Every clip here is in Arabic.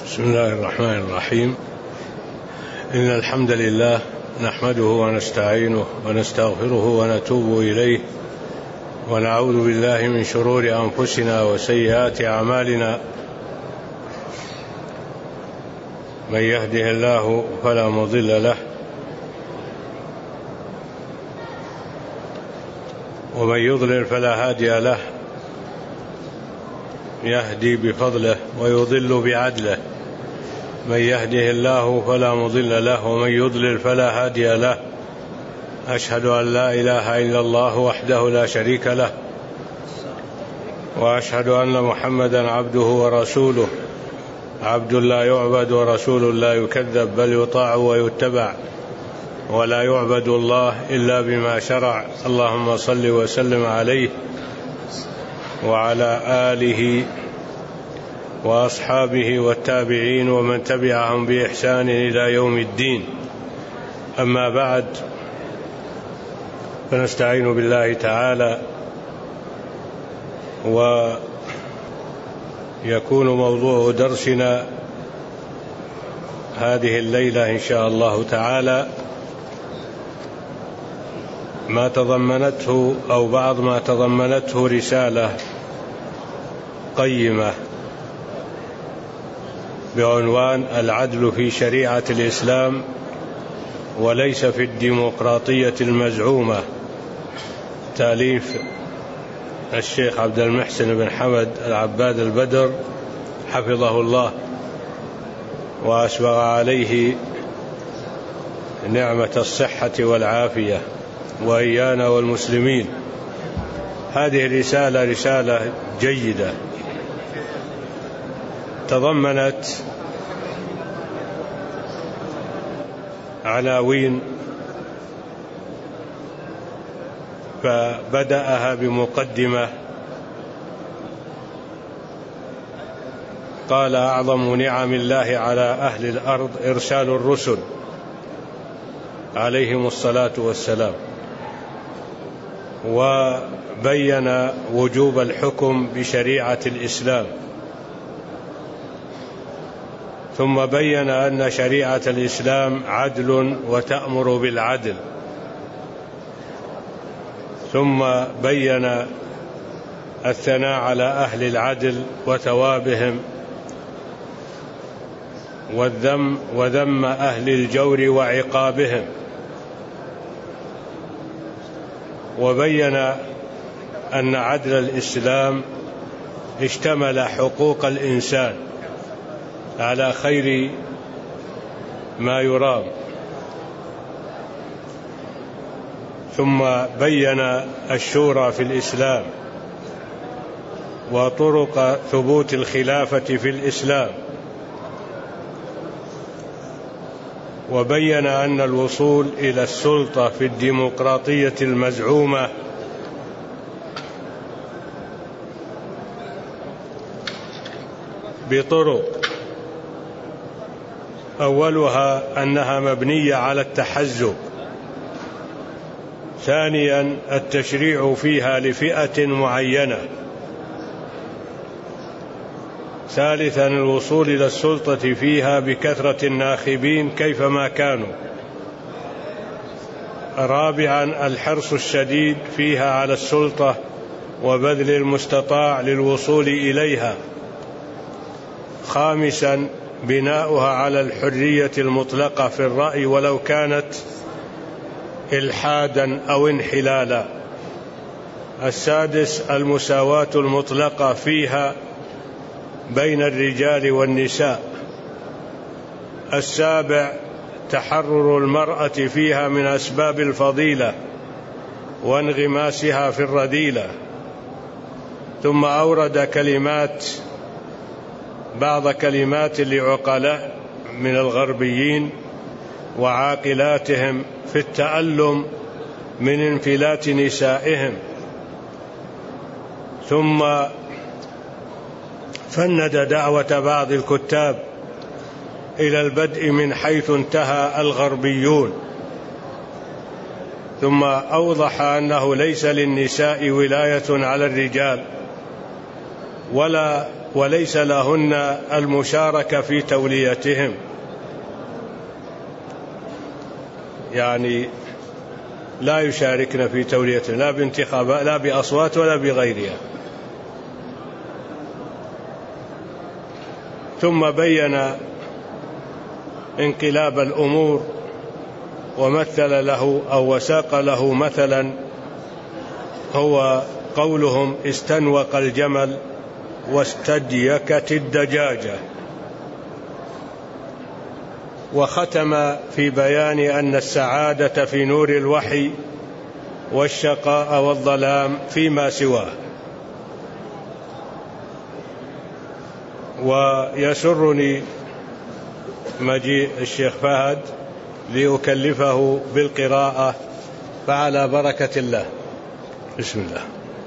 بسم الله الرحمن الرحيم. إن الحمد لله نحمده ونستعينه ونستغفره ونتوب إليه، ونعوذ بالله من شرور أنفسنا وسيئات أعمالنا. من يهده الله فلا مضل له، ومن يضلل فلا هادي له. يهدي بفضله ويضل بعدله. من يهده الله فلا مضل له، ومن يضلل فلا هادي له. أشهد أن لا إله إلا الله وحده لا شريك له، وأشهد أن محمدا عبده ورسوله، عبد لا يعبد ورسول لا يكذب، بل يطاع ويتبع، ولا يعبد الله إلا بما شرع. اللهم صل وسلم عليه وعلى آله وأصحابه والتابعين ومن تبعهم بإحسان إلى يوم الدين. أما بعد، فنستعين بالله تعالى، ويكون موضوع درسنا هذه الليلة إن شاء الله تعالى ما تضمنته أو بعض ما تضمنته رسالة قيمة بعنوان العدل في شريعة الإسلام وليس في الديمقراطية المزعومة، تأليف الشيخ عبد المحسن بن حمد العباد البدر حفظه الله وأسبغ عليه نعمة الصحة والعافية، وإيانا والمسلمين. هذه الرسالة رسالة جيدة، تضمنت عناوين، فبدأها بمقدمة قال: أعظم نعم الله على أهل الأرض إرسال الرسل عليهم الصلاة والسلام، وبين وجوب الحكم بشريعة الإسلام، ثم بين أن شريعة الإسلام عدل وتأمر بالعدل، ثم بين الثناء على أهل العدل وثوابهم، وذم أهل الجور وعقابهم، وبين أن عدل الإسلام اشتمل حقوق الإنسان على خير ما يرام، ثم بين الشورى في الإسلام وطرق ثبوت الخلافة في الإسلام، وبين أن الوصول إلى السلطة في الديمقراطية المزعومة بطرق، أولها أنها مبنية على التحزب، ثانيا التشريع فيها لفئة معينة، ثالثا الوصول إلى السلطة فيها بكثرة الناخبين كيفما كانوا، رابعا الحرص الشديد فيها على السلطة وبذل المستطاع للوصول إليها، خامسا بناؤها على الحرية المطلقة في الرأي ولو كانت إلحادا أو انحلالا، السادس المساواة المطلقة فيها بين الرجال والنساء، السابع تحرر المرأة فيها من أسباب الفضيلة وانغماسها في الرذيلة. ثم أورد بعض كلمات لعقلاء من الغربيين وعاقلاتهم في التألم من انفلات نسائهم، ثم فند دعوة بعض الكتاب إلى البدء من حيث انتهى الغربيون، ثم أوضح أنه ليس للنساء ولاية على الرجال، وليس لهن المشاركة في توليتهم، يعني لا يشاركن في توليتهم لا بانتخابات لا بأصوات ولا بغيرها. ثم بين انقلاب الأمور ومثل له أو وساق له مثلا هو قولهم استنوق الجمل واستديكت الدجاجة، وختم في بيان أن السعادة في نور الوحي والشقاء والظلام فيما سواه. ويسرني مجيء الشيخ فهد لأكلفه بالقراءة، فعلى بركة الله. بسم الله.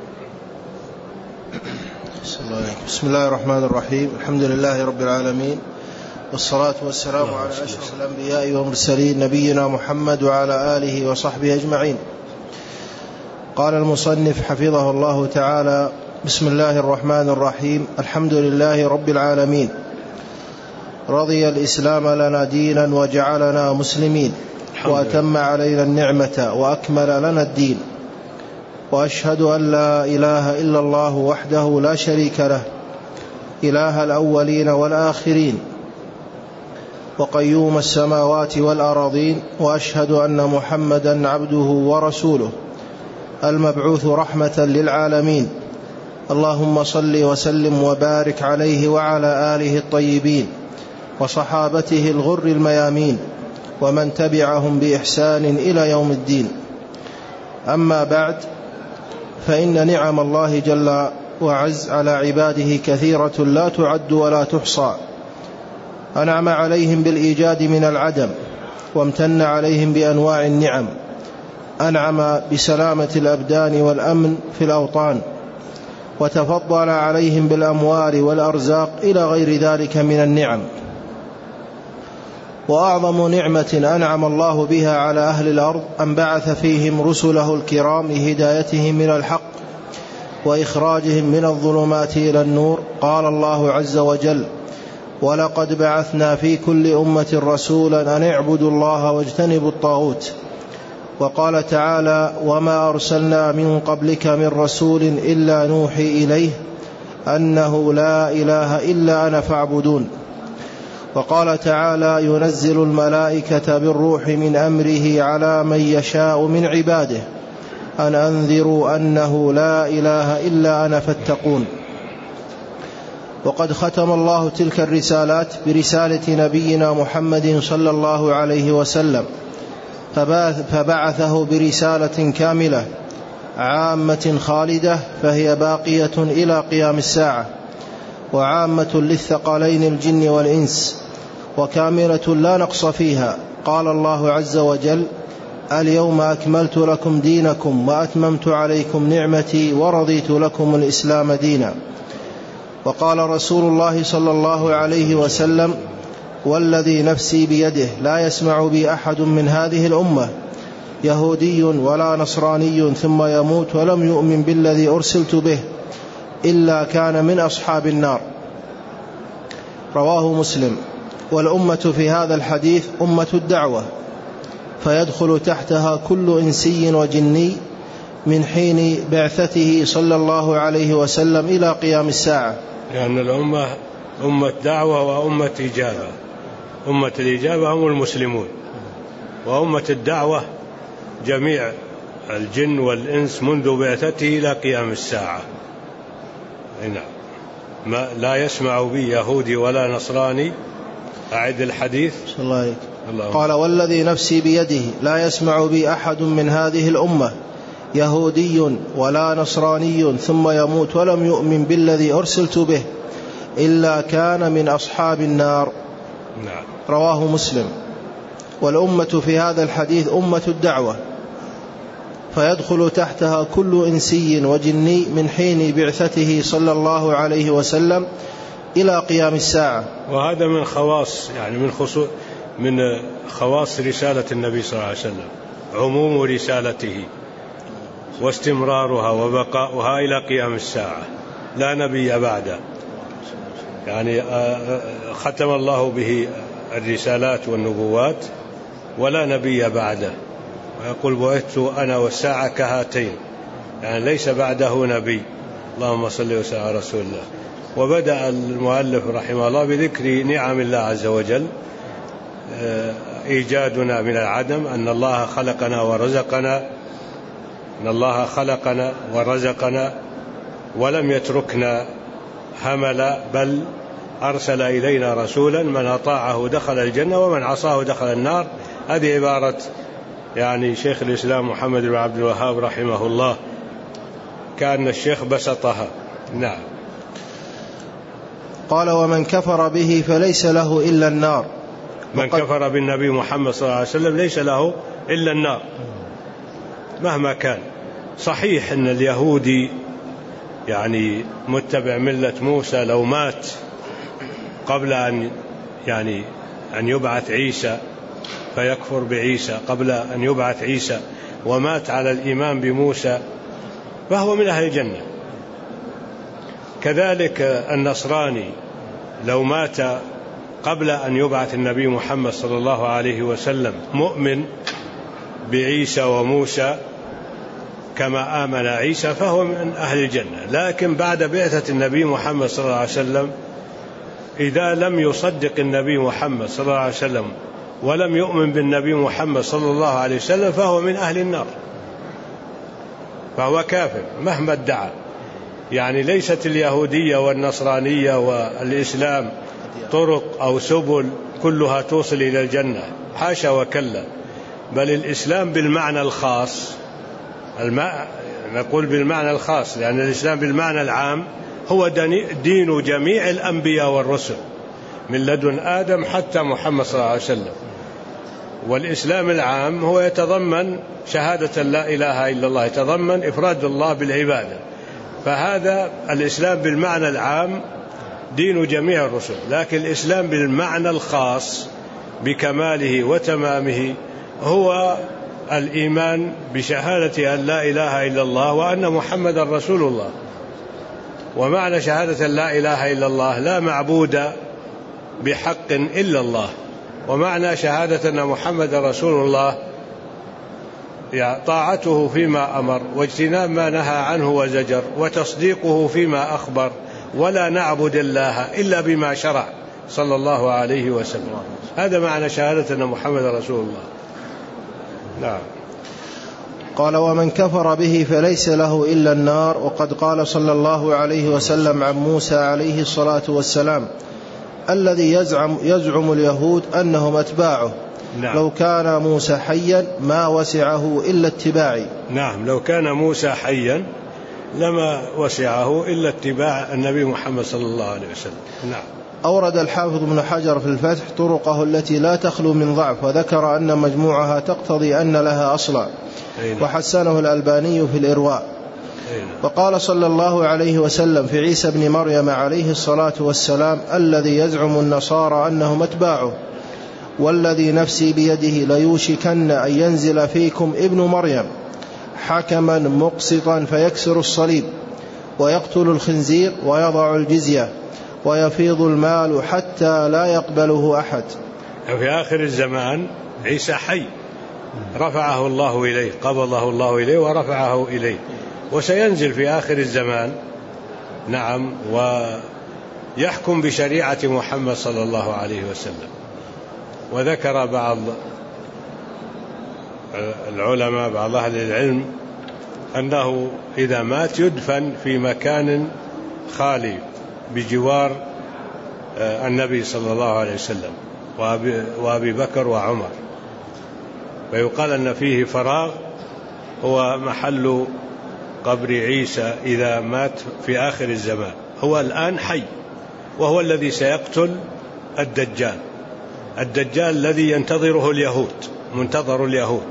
بسم الله الرحمن الرحيم. الحمد لله رب العالمين، والصلاة والسلام على أشرف الأنبياء والمرسلين نبينا محمد وعلى آله وصحبه أجمعين. قال المصنف حفظه الله تعالى: بسم الله الرحمن الرحيم. الحمد لله رب العالمين، رضي الإسلام لنا دينا وجعلنا مسلمين، وأتم علينا النعمة وأكمل لنا الدين، وأشهد أن لا إله إلا الله وحده لا شريك له، إله الأولين والآخرين وقيوم السماوات والأراضين، وأشهد أن محمدا عبده ورسوله المبعوث رحمة للعالمين. اللهم صل وسلم وبارك عليه وعلى آله الطيبين وصحابته الغر الميامين ومن تبعهم بإحسان إلى يوم الدين. أما بعد، فإن نعم الله جل وعز على عباده كثيرة لا تعد ولا تحصى. أنعم عليهم بالإيجاد من العدم، وامتن عليهم بأنواع النعم. أنعم بسلامة الأبدان والأمن في الأوطان، وتفضل عليهم بالأموال والأرزاق إلى غير ذلك من النعم. وأعظم نعمة أنعم الله بها على أهل الأرض أن بعث فيهم رسله الكرام لهدايتهم من الحق وإخراجهم من الظلمات إلى النور. قال الله عز وجل: ولقد بعثنا في كل أمة رسولا أن اعبدوا الله واجتنبوا الطاغوت. وقال تعالى: وما أرسلنا من قبلك من رسول إلا نوحي إليه أنه لا إله إلا أنا فاعبدون. وقال تعالى: ينزل الملائكة بالروح من أمره على من يشاء من عباده أن أنذروا أنه لا إله إلا أنا فاتقون. وقد ختم الله تلك الرسالات برسالة نبينا محمد صلى الله عليه وسلم، فبعثه برسالة كاملة عامة خالدة، فهي باقية إلى قيام الساعة، وعامة للثقلين الجن والإنس، وكاملة لا نقص فيها. قال الله عز وجل: اليوم أكملت لكم دينكم وأتممت عليكم نعمتي ورضيت لكم الإسلام دينا. وقال رسول الله صلى الله عليه وسلم: والذي نفسي بيده لا يسمع بي أحد من هذه الأمة يهودي ولا نصراني ثم يموت ولم يؤمن بالذي أرسلت به إلا كان من أصحاب النار. رواه مسلم. والأمة في هذا الحديث أمة الدعوة، فيدخل تحتها كل إنسي وجني من حين بعثته صلى الله عليه وسلم إلى قيام الساعة، لأن الأمة أمة دعوة وأمة إجابة. أمة الإجابة هم المسلمون، وأمة الدعوة جميع الجن والإنس منذ بعثته إلى قيام الساعة. ما لا يسمع بي يهودي ولا نصراني. أعد الحديث. الله. قال: والذي نفسي بيده لا يسمع بي أحد من هذه الأمة يهودي ولا نصراني ثم يموت ولم يؤمن بالذي أرسلت به إلا كان من أصحاب النار. نعم. رواه مسلم. والأمة في هذا الحديث أمة الدعوة، فيدخل تحتها كل إنسي وجني من حين بعثته صلى الله عليه وسلم إلى قيام الساعة. وهذا من خواص، يعني من خواص رسالة النبي صلى الله عليه وسلم، عموم رسالته واستمرارها وبقاؤها إلى قيام الساعة. لا نبي بعده، يعني ختم الله به الرسالات والنبوات ولا نبي بعده. ويقول بعثت أنا والساعة كهاتين، يعني ليس بعده نبي. اللهم صل وسلم على رسول الله. وبدأ المؤلف رحمه الله بذكر نعم الله عز وجل، إيجادنا من العدم، أن الله خلقنا ورزقنا ولم يتركنا هملا، بل أرسل إلينا رسولا من أطاعه دخل الجنة ومن عصاه دخل النار. هذه عبارة يعني شيخ الإسلام محمد بن عبد الوهاب رحمه الله، كأن الشيخ بسطها. نعم. قال: ومن كفر به فليس له إلا النار. من كفر بالنبي محمد صلى الله عليه وسلم ليس له إلا النار مهما كان. صحيح أن اليهودي يعني متبع ملة موسى لو مات قبل أن يبعث عيسى فيكفر بعيسى، قبل أن يبعث عيسى ومات على الإيمان بموسى فهو من أهل الجنة. كذلك النصراني لو مات قبل أن يبعث النبي محمد صلى الله عليه وسلم مؤمن بعيسى وموسى كما آمن عيسى فهو من أهل الجنة. لكن بعد بعثة النبي محمد صلى الله عليه وسلم إذا لم يصدق النبي محمد صلى الله عليه وسلم ولم يؤمن بالنبي محمد صلى الله عليه وسلم فهو من أهل النار، فهو كافر مهما ادعى. يعني ليست اليهودية والنصرانية والإسلام طرق أو سبل كلها توصل إلى الجنة، حاشا وكلا، بل الإسلام بالمعنى الخاص، نقول بالمعنى الخاص لأن الإسلام بالمعنى العام هو دين جميع الأنبياء والرسل من لدن آدم حتى محمد صلى الله عليه وسلم. والإسلام العام هو يتضمن شهادة لا إله إلا الله، يتضمن إفراد الله بالعبادة. فهذا الإسلام بالمعنى العام دين جميع الرسل. لكن الإسلام بالمعنى الخاص بكماله وتمامه هو الإيمان بشهادة أن لا إله إلا الله وأن محمد رسول الله. ومعنى شهادة لا إله إلا الله لا معبود بحق إلا الله، ومعنى شهادة أن محمد رسول الله طاعته فيما أمر واجتناب ما نهى عنه وزجر وتصديقه فيما أخبر، ولا نعبد الله إلا بما شرع صلى الله عليه وسلم. هذا معنى شهادة أن محمد رسول الله. نعم. قال: ومن كفر به فليس له إلا النار. وقد قال صلى الله عليه وسلم عن موسى عليه الصلاة والسلام: الذي يزعم اليهود أنهم أتباعه. نعم. لو كان موسى حيا ما وسعه إلا اتباعي. نعم، لو كان موسى حيا لما وسعه إلا اتباع النبي محمد صلى الله عليه وسلم. نعم. أورد الحافظ ابن حجر في الفتح طرقه التي لا تخلو من ضعف، وذكر أن مجموعها تقتضي أن لها أصلا، وحسنه الألباني في الإرواء. وقال صلى الله عليه وسلم في عيسى بن مريم عليه الصلاة والسلام: الذي يزعم النصارى أنهم أتباعه والذي نفسي بيده ليوشكن أن ينزل فيكم ابن مريم حكما مقسطا فيكسر الصليب ويقتل الخنزير ويضع الجزية ويفيض المال حتى لا يقبله أحد. في آخر الزمان عيسى حي رفعه الله إليه، قبضه الله إليه ورفعه إليه، وسينزل في آخر الزمان. نعم. ويحكم بشريعة محمد صلى الله عليه وسلم. وذكر بعض العلماء بعض أهل العلم أنه إذا مات يدفن في مكان خالي بجوار النبي صلى الله عليه وسلم وأبي بكر وعمر، فيقال أن فيه فراغ هو محل قبر عيسى إذا مات في آخر الزمان. هو الآن حي، وهو الذي سيقتل الدجال الذي ينتظره اليهود، منتظر اليهود،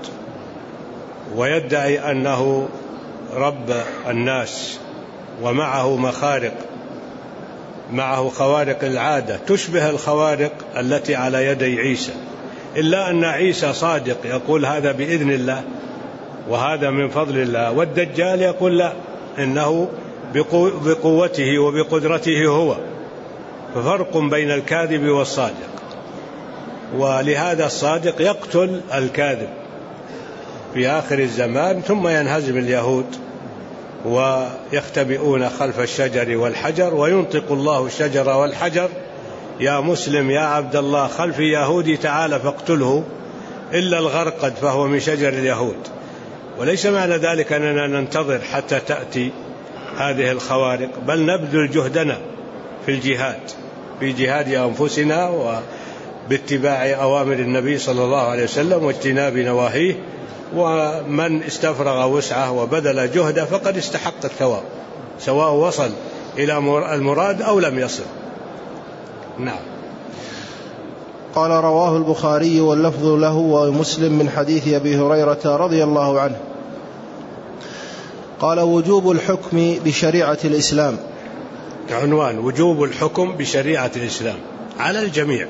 ويدعي أنه رب الناس ومعه مخارق، معه خوارق العادة تشبه الخوارق التي على يدي عيسى، إلا أن عيسى صادق يقول هذا بإذن الله وهذا من فضل الله، والدجال يقول لا، إنه بقوته وبقدرته هو، ففرق بين الكاذب والصادق. ولهذا الصادق يقتل الكاذب في آخر الزمان، ثم ينهزم اليهود ويختبئون خلف الشجر والحجر، وينطق الله الشجر والحجر: يا مسلم يا عبد الله خلفي يهودي تعال فاقتله إلا الغرقد فهو من شجر اليهود. وليس معنى ذلك أننا ننتظر حتى تأتي هذه الخوارق، بل نبذل جهدنا في الجهاد، في جهاد أنفسنا وباتباع أوامر النبي صلى الله عليه وسلم واجتناب نواهيه. ومن استفرغ وسعه وبذل جهده فقد استحق الثواب، سواء وصل إلى المراد أو لم يصل. نعم. قال: رواه البخاري واللفظ له ومسلم من حديث أبي هريرة رضي الله عنه. قال: وجوب الحكم بشريعة الإسلام. عنوان: وجوب الحكم بشريعة الإسلام على الجميع.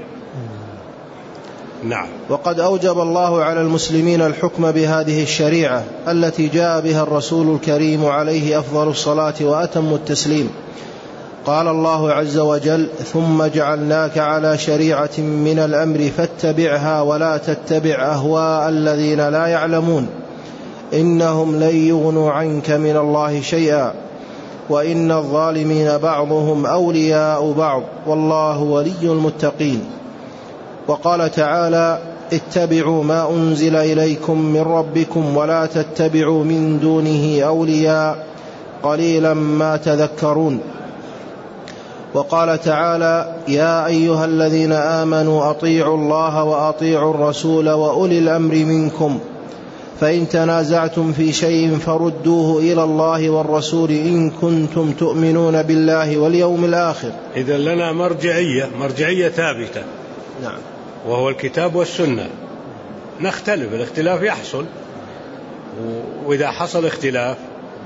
نعم. وقد أوجب الله على المسلمين الحكم بهذه الشريعة التي جاء بها الرسول الكريم عليه أفضل الصلاة وأتم التسليم. قال الله عز وجل: ثم جعلناك على شريعة من الأمر فاتبعها ولا تتبع أهواء الذين لا يعلمون إنهم لن يغنوا عنك من الله شيئا وإن الظالمين بعضهم أولياء بعض والله ولي المتقين. وقال تعالى: اتبعوا ما أنزل إليكم من ربكم ولا تتبعوا من دونه أولياء قليلا ما تذكرون. وقال تعالى: يا أيها الذين آمنوا أطيعوا الله وأطيعوا الرسول وأولي الأمر منكم فإن تنازعتم في شيء فردوه إلى الله والرسول إن كنتم تؤمنون بالله واليوم الآخر. إذن لنا مرجعية ثابتة. نعم. وهو الكتاب والسنة. نختلف، الاختلاف يحصل، وإذا حصل اختلاف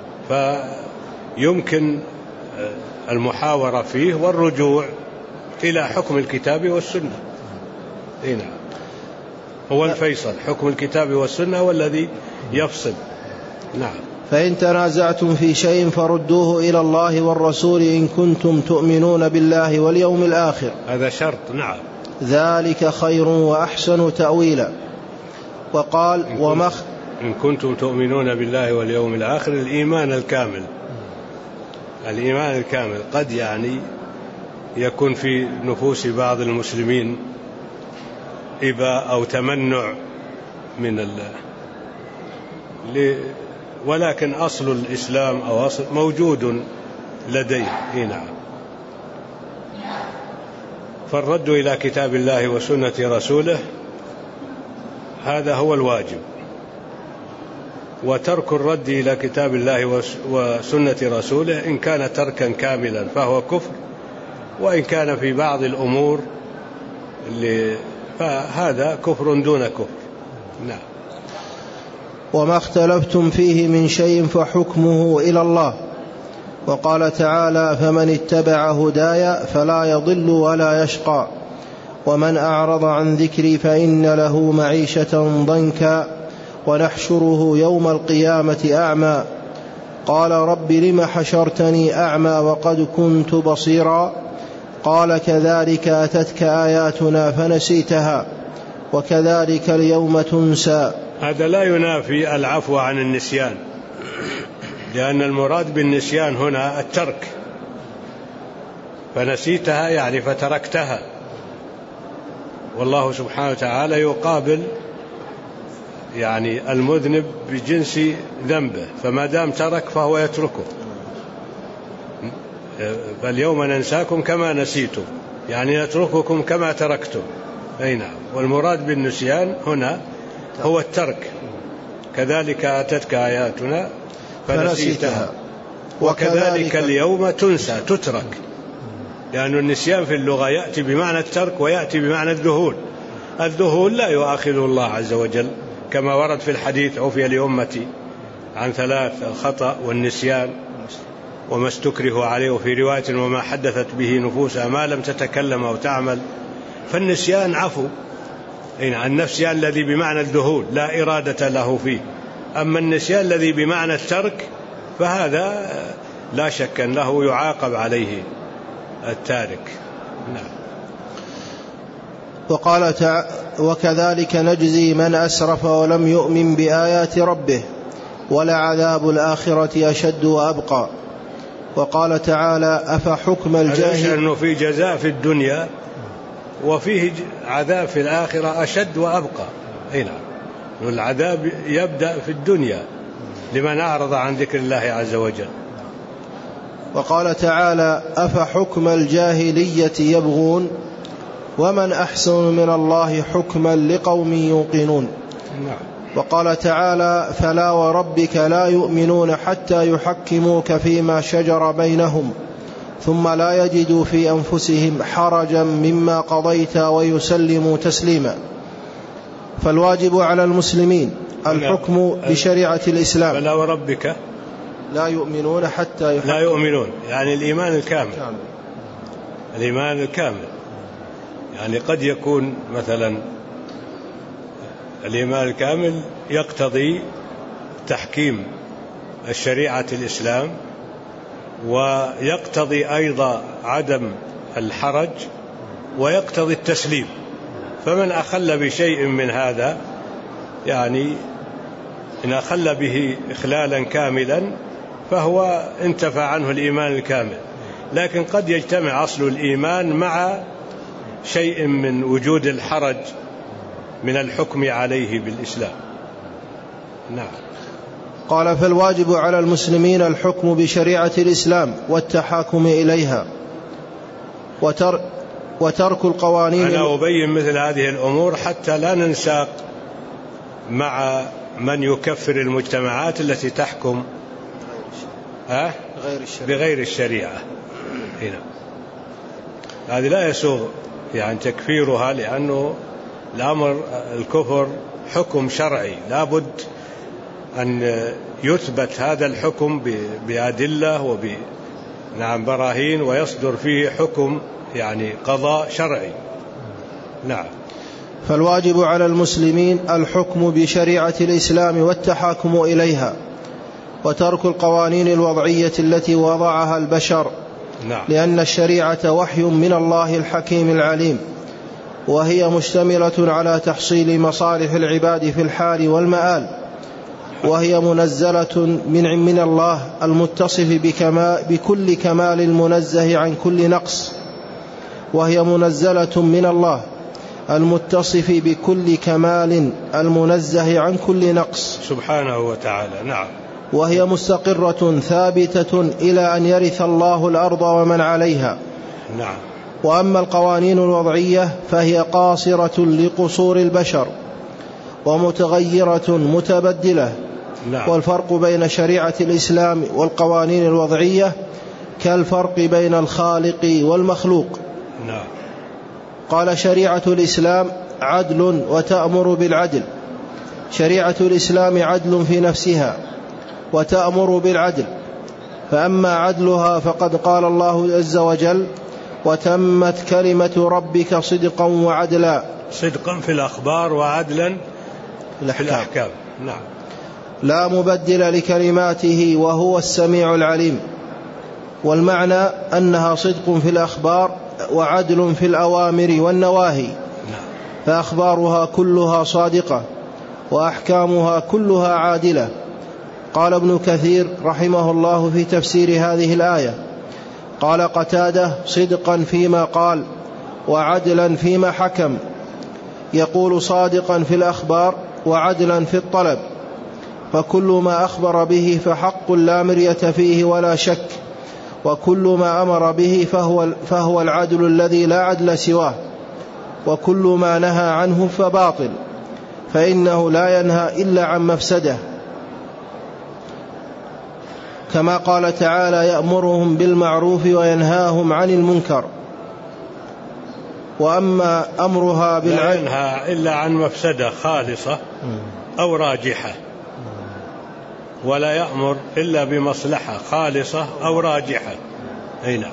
فيمكن المحاورة فيه والرجوع إلى حكم الكتاب والسنة. هنا هو الفيصل، حكم الكتاب والسنة هو الذي يفصل. نعم. فإن تنازعتم في شيء فردوه إلى الله والرسول إن كنتم تؤمنون بالله واليوم الآخر. هذا شرط. نعم. ذلك خير وأحسن تأويلا. وقال: إن كنتم تؤمنون بالله واليوم الآخر، الإيمان الكامل. الإيمان الكامل قد يكون في نفوس بعض المسلمين إباء أو تمنع من ولكن أصل الإسلام أو أصل موجود لديه. نعم. فالرد إلى كتاب الله وسنة رسوله هذا هو الواجب، وترك الرد إلى كتاب الله وسنة رسوله إن كان تركا كاملا فهو كفر، وإن كان في بعض الأمور فهذا كفر دون كفر. نعم. وما اختلفتم فيه من شيء فحكمه إلى الله. وقال تعالى: فمن اتبع هداي فلا يضل ولا يشقى ومن أعرض عن ذكري فإن له معيشة ضنكا ونحشره يوم القيامة أعمى قال رب لم حشرتني أعمى وقد كنت بصيرا قال كذلك أتتك آياتنا فنسيتها وكذلك اليوم تنسى. هذا لا ينافي العفو عن النسيان، لأن المراد بالنسيان هنا الترك، فنسيتها يعني فتركتها، والله سبحانه وتعالى يقابل المذنب بجنس ذنبه، فما دام ترك فهو يتركه. فاليوم ننساكم كما نسيتم، يعني نترككم كما تركتم. أي نعم. والمراد بالنسيان هنا هو الترك. كذلك أتتك آياتنا فنسيتها وكذلك اليوم تنسى، تترك، لأن النسيان في اللغة يأتي بمعنى الترك ويأتي بمعنى الذهول. الذهول لا يؤاخذه الله عز وجل كما ورد في الحديث: عفي لأمتي عن ثلاث: الخطأ والنسيان وما استكره عليه، وفي رواية: وما حدثت به نفوسها ما لم تتكلم أو تعمل. فالنسيان عفو، النسيان الذي بمعنى الذهول لا إرادة له فيه. أما النسيان الذي بمعنى الترك فهذا لا شك أنه يعاقب عليه التارك. نعم. وقال وكذلك نجزي من أسرف ولم يؤمن بآيات ربه ولعذاب الآخرة أشد وأبقى. وقال تعالى أفحكم الجاهل، أنه في جزاء في الدنيا وفيه عذاب في الآخرة أشد وأبقى. هنا العذاب يبدأ في الدنيا لمن أعرض عن ذكر الله عز وجل. وقال تعالى أفحكم الجاهلية يبغون ومن أحسن من الله حكما لقوم يوقنون. وقال تعالى فلا وربك لا يؤمنون حتى يحكموك فيما شجر بينهم ثم لا يجدوا في أنفسهم حرجا مما قضيت ويسلموا تسليما. فالواجب على المسلمين الحكم بشريعة الإسلام. فلا وربك لا يؤمنون حتى لا يؤمنون، يعني الإيمان الكامل. الإيمان الكامل يعني قد يكون مثلا الإيمان الكامل يقتضي تحكيم الشريعة الإسلام، ويقتضي أيضا عدم الحرج، ويقتضي التسليم. فمن أخل بشيء من هذا يعني إن أخل به إخلالا كاملا فهو انتفى عنه الإيمان الكامل. لكن قد يجتمع أصل الإيمان مع شيء من وجود الحرج من الحكم عليه بالإسلام. نعم. قال فالواجب على المسلمين الحكم بشريعة الإسلام والتحاكم إليها وترك القوانين. أنا أبين مثل هذه الأمور حتى لا ننساق مع من يكفر المجتمعات التي تحكم بغير الشريعة. هنا هذه لا يسوغ يعني تكفيرها، لأنه الأمر الكفر حكم شرعي لا بد أن يثبت هذا الحكم بأدلة وبراهين، ويصدر فيه حكم يعني قضاء شرعي. نعم. فالواجب على المسلمين الحكم بشريعة الإسلام والتحاكم إليها وترك القوانين الوضعية التي وضعها البشر. نعم. لأن الشريعة وحي من الله الحكيم العليم، وهي مشتملة على تحصيل مصالح العباد في الحال والمآل، وهي منزلة من الله المتصف بكل كمال المنزه عن كل نقص، وهي منزلة من الله المتصف بكل كمال المنزه عن كل نقص سبحانه وتعالى. نعم. وهي مستقرة ثابتة إلى أن يرث الله الأرض ومن عليها. نعم. وأما القوانين الوضعية فهي قاصرة لقصور البشر ومتغيرة متبدلة. نعم. والفرق بين شريعة الإسلام والقوانين الوضعية كالفرق بين الخالق والمخلوق. نعم. قال شريعة الإسلام عدل وتأمر بالعدل. شريعة الإسلام عدل في نفسها وتأمر بالعدل، فأما عدلها فقد قال الله عز وجل وتمت كلمة ربك صدقا وعدلا. صدقا في الأخبار وعدلا في الأحكام. نعم. لا مبدل لكلماته وهو السميع العليم. والمعنى أنها صدق في الأخبار وعدل في الأوامر والنواهي. فأخبارها كلها صادقة وأحكامها كلها عادلة. قال ابن كثير رحمه الله في تفسير هذه الآية قال قتادة صدقا فيما قال وعدلا فيما حكم. يقول صادقا في الأخبار وعدلا في الطلب، فكل ما أخبر به فحق لا مرية فيه ولا شك، وكل ما أمر به فهو العدل الذي لا عدل سواه، وكل ما نهى عنه فباطل، فإنه لا ينهى إلا عن مفسده، كما قال تعالى يأمرهم بالمعروف وينهاهم عن المنكر. وأما أمرها بالعدل لا ينهى إلا عن مفسدة خالصة أو راجحة، ولا يأمر إلا بمصلحة خالصة أو راجحة. هنا.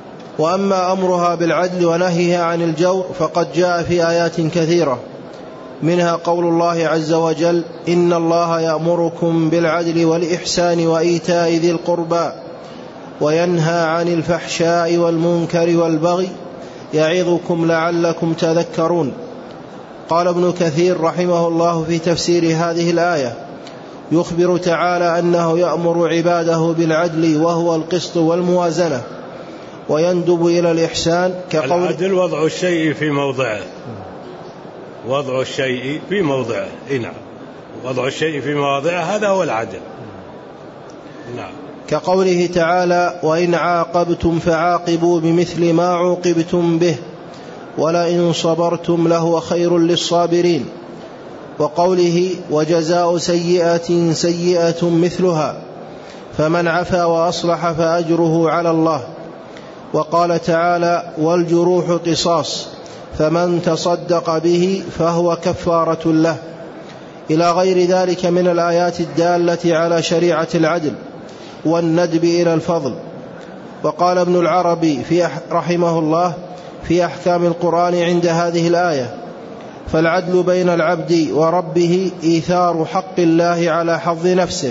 وأما أمرها بالعدل ونهيها عن الجور فقد جاء في آيات كثيرة، منها قول الله عز وجل: إن الله يأمركم بالعدل والإحسان وإيتاء ذي القربى وينهى عن الفحشاء والمنكر والبغي يعظكم لعلكم تذكرون. قال ابن كثير رحمه الله في تفسير هذه الآية: يخبر تعالى أنه يأمر عباده بالعدل وهو القسط والموازنة، ويندب إلى الإحسان كقول العدل وضع الشيء في موضعه، وضع الشيء في موضعه. نعم، وضع الشيء في مواضعه هذا هو العدل. نعم. كقوله تعالى: وإن عاقبتم فعاقبوا بمثل ما عوقبتم به ولئن صبرتم لهو خير للصابرين. وقوله: وجزاء سيئة سيئة مثلها فمن عفا وأصلح فأجره على الله. وقال تعالى: والجروح قصاص فمن تصدق به فهو كفارة له، إلى غير ذلك من الآيات الدالة على شريعة العدل والندب إلى الفضل. وقال ابن العربي رحمه الله في أحكام القرآن عند هذه الآية: فالعدل بين العبد وربه إيثار حق الله على حظ نفسه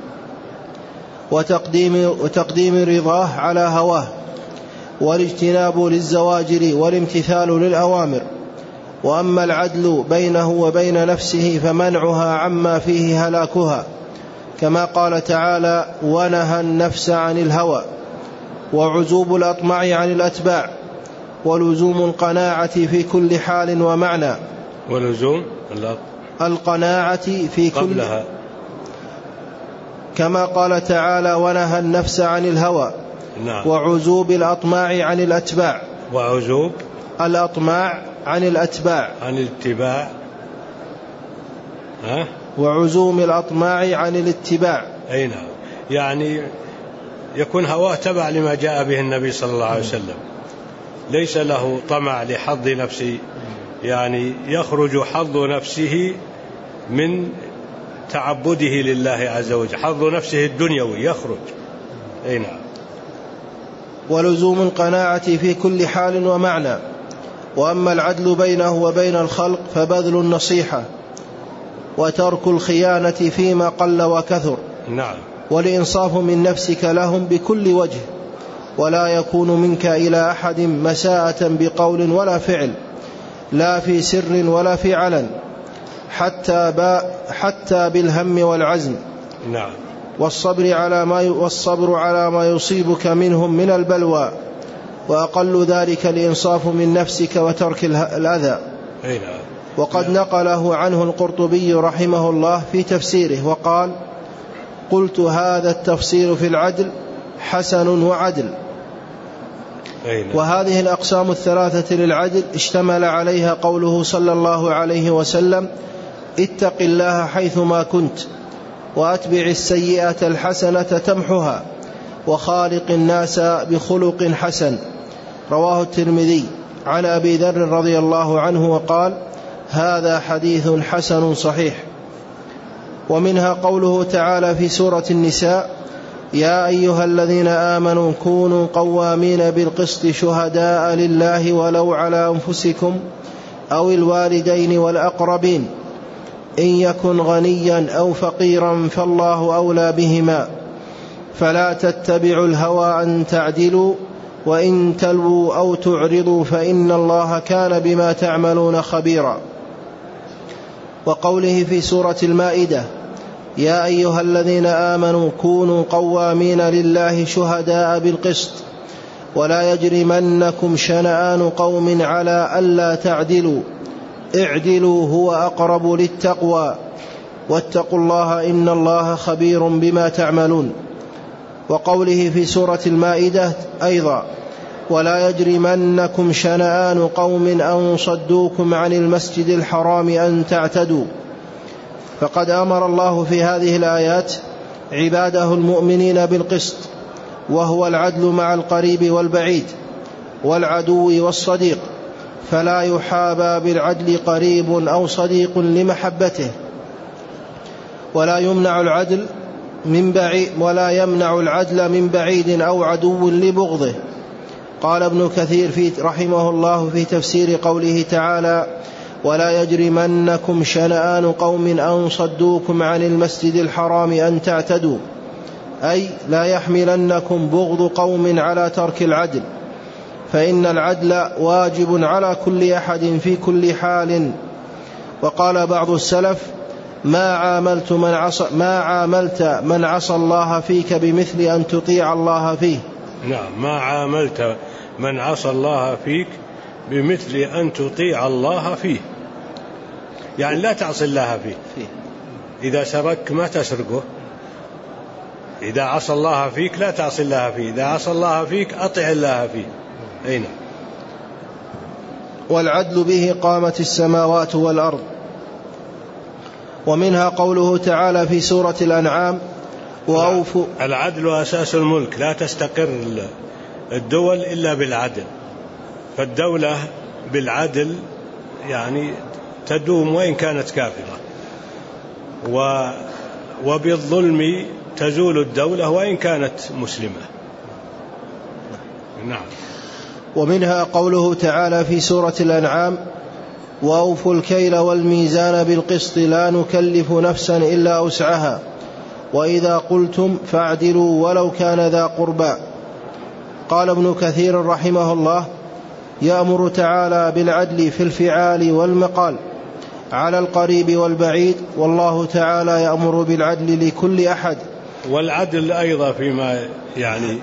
وتقديم رضاه على هواه، والاجتناب للزواجر والامتثال للأوامر. وأما العدل بينه وبين نفسه فمنعها عما فيه هلاكها، كما قال تعالى: ونهى النفس عن الهوى. وعزوب الأطمع عن الأتباع، ولزوم القناعة في كل حال ومعنى. ولزوم القناعة في كل، كما قال تعالى: ونهى النفس عن الهوى. نعم. وعزوب الأطماع عن الأتباع، وعزوب الأطماع عن الأتباع، عن الاتباع، وعزوم الأطماع عن الاتباع. أي نعم، يعني يكون هواه تبع لما جاء به النبي صلى الله عليه وسلم، ليس له طمع لحظ نفسه، يعني يخرج حظ نفسه من تعبده لله عز وجل، حظ نفسه الدنيوي يخرج. أي نعم. ولزوم القناعة في كل حال ومعنى. وأما العدل بينه وبين الخلق فبذل النصيحة وترك الخيانة فيما قل وكثر. نعم. والإنصاف من نفسك لهم بكل وجه، ولا يكون منك إلى أحد مساءة بقول ولا فعل، لا في سر ولا في علن، حتى بالهم والعزم. نعم. والصبر على ما يصيبك منهم من البلوى، وأقل ذلك الإنصاف من نفسك وترك الأذى. نعم. وقد نقله عنه القرطبي رحمه الله في تفسيره وقال: قلت هذا التفصيل في العدل حسن وعدل. وهذه الأقسام الثلاثة للعدل اشتمل عليها قوله صلى الله عليه وسلم: اتق الله حيثما كنت وأتبع السيئة الحسنة تمحها وخالق الناس بخلق حسن. رواه الترمذي عن أبي ذر رضي الله عنه وقال: هذا حديث حسن صحيح. ومنها قوله تعالى في سورة النساء: يا أيها الذين آمنوا كونوا قوامين بالقسط شهداء لله ولو على أنفسكم أو الوالدين والأقربين إن يكن غنيا أو فقيرا فالله أولى بهما فلا تتبعوا الهوى أن تعدلوا وإن تلووا أو تعرضوا فإن الله كان بما تعملون خبيرا. وقوله في سورة المائدة: يا أيها الذين آمنوا كونوا قوامين لله شهداء بالقسط ولا يجرمنكم شنآن قوم على ألا تعدلوا اعدلوا هو أقرب للتقوى واتقوا الله إن الله خبير بما تعملون. وقوله في سورة المائدة أيضا: ولا يجرمنكم شنآن قوم أن صدوكم عن المسجد الحرام أن تعتدوا. فقد أمر الله في هذه الآيات عباده المؤمنين بالقسط، وهو العدل مع القريب والبعيد والعدو والصديق، فلا يحابى بالعدل قريب أو صديق لمحبته، ولا يمنع العدل من بعيد أو عدو لبغضه. قال ابن كثير رحمه الله في تفسير قوله تعالى: ولا يجرمنكم شنآن قوم أن صدوكم عن المسجد الحرام أن تعتدوا، أي لا يحملنكم بغض قوم على ترك العدل، فإن العدل واجب على كل أحد في كل حال. وقال بعض السلف: ما عاملت من عصى الله فيك بمثل أن تطيع الله فيه. نعم، ما عاملت من عصى الله فيك بمثل أن تطيع الله فيه، يعني لا تعصي الله فيه. إذا سرق ما تسرقه، إذا عصى الله فيك لا تعصي الله فيه، إذا عصى الله فيك أطع الله فيه. أين؟ والعدل به قامت السماوات والأرض. ومنها قوله تعالى في سورة الأنعام: وأوفوا. العدل أساس الملك، لا تستقر الدول إلا بالعدل، فالدولة بالعدل يعني تدوم وإن كانت كافرة، وبالظلم تزول الدولة وإن كانت مسلمة. نعم. ومنها قوله تعالى في سورة الأنعام: وأوفوا الكيل والميزان بالقسط لا نكلف نفسا إلا وسعها وإذا قلتم فاعدلوا ولو كان ذا قربى. قال ابن كثير رحمه الله: يأمر تعالى بالعدل في الفعال والمقال على القريب والبعيد، والله تعالى يأمر بالعدل لكل أحد. والعدل أيضا فيما يعني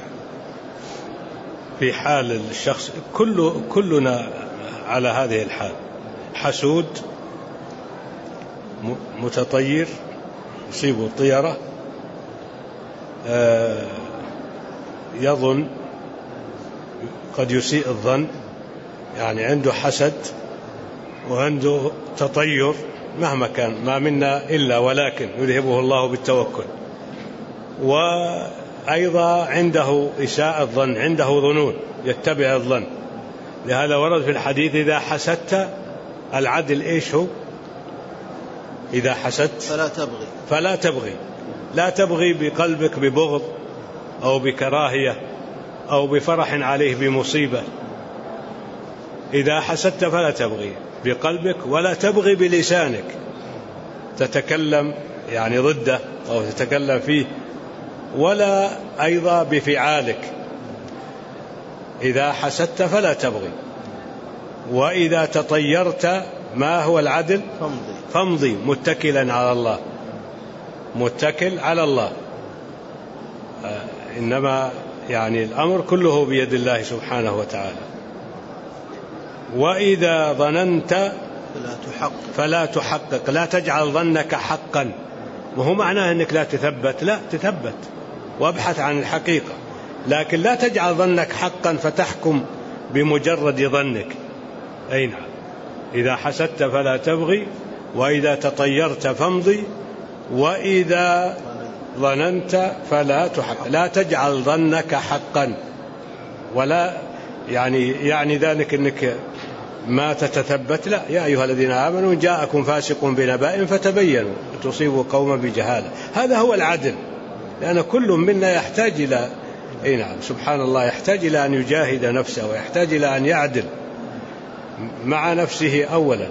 في حال الشخص، كلنا على هذه الحال، حسود، متطير يصيبه الطيرة، يظن، قد يسيء الظن، يعني عنده حسد وعنده تطير مهما كان، ما منا إلا ولكن يذهبه الله بالتوكل. وأيضا عنده إساءة الظن، عنده ظنون، يتبع الظن. لهذا ورد في الحديث: إذا حسدت، العدل إيش هو؟ إذا حسدت فلا تبغي، لا تبغي بقلبك ببغض أو بكراهية أو بفرح عليه بمصيبة. إذا حسدت فلا تبغي بقلبك، ولا تبغي بلسانك تتكلم يعني ضده أو تتكلم فيه، ولا أيضا بفعالك. إذا حسدت فلا تبغي. وإذا تطيرت، ما هو العدل؟ فامضي متكلا على الله، متكل على الله. إنما يعني الأمر كله بيد الله سبحانه وتعالى. وإذا ظننت فلا تحقق، لا تجعل ظنك حقا. وهو معناه أنك لا تثبت، لا تثبت وابحث عن الحقيقة، لكن لا تجعل ظنك حقا فتحكم بمجرد ظنك. أي نعم. إذا حسدت فلا تبغي، وإذا تطيرت فامضي، وإذا ظننت فلا تحقق. لا تجعل ظنك حقا، ولا يعني ذلك أنك ما تتثبت، لا. يا أيها الذين آمنوا إن جاءكم فاسق بنبأ فتبينوا تصيبوا قوما بجهالة. هذا هو العدل، لأن كل منا يحتاج إلى نعم سبحان الله، يحتاج إلى أن يجاهد نفسه، ويحتاج إلى أن يعدل مع نفسه أولا.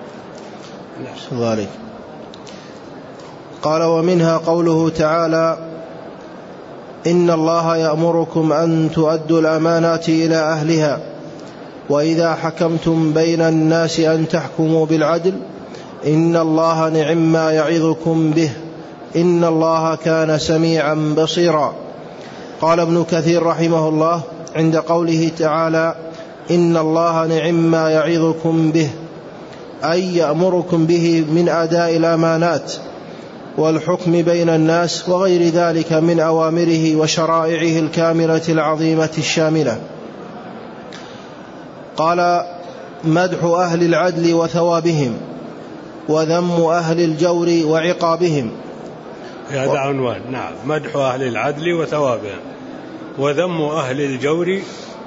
نعم. قال: ومنها قوله تعالى: إن الله يأمركم أن تؤدوا الأمانات إلى أهلها وإذا حكمتم بين الناس أن تحكموا بالعدل إن الله نعم ما يعظكم به إن الله كان سميعا بصيرا. قال ابن كثير رحمه الله عند قوله تعالى: إن الله نعم ما يعظكم به، أي يأمركم به من أداء الأمانات والحكم بين الناس وغير ذلك من أوامره وشرائعه الكاملة العظيمة الشاملة. قال: مدح أهل العدل وثوابهم، وذم أهل الجور وعقابهم. هذا عنوان. نعم، مدح أهل العدل وثوابهم، وذم أهل الجور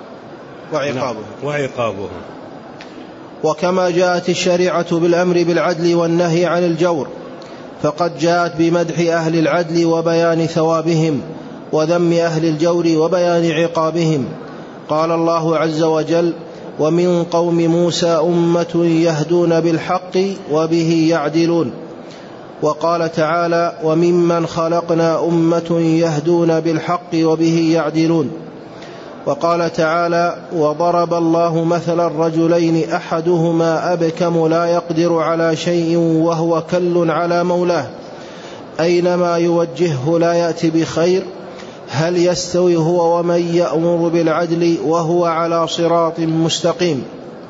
وعقابهم. وكما جاءت الشريعة بالأمر بالعدل والنهي عن الجور، فقد جاءت بمدح أهل العدل وبيان ثوابهم، وذم أهل الجور وبيان عقابهم. قال الله عز وجل: ومن قوم موسى أمة يهدون بالحق وبه يعدلون. وقال تعالى وممن خلقنا أمة يهدون بالحق وبه يعدلون. وقال تعالى وضرب الله مثلا رجلين أحدهما أبكم لا يقدر على شيء وهو كل على مولاه أينما يوجهه لا يأتي بخير هل يستوي هو ومن يأمر بالعدل وهو على صراط مستقيم.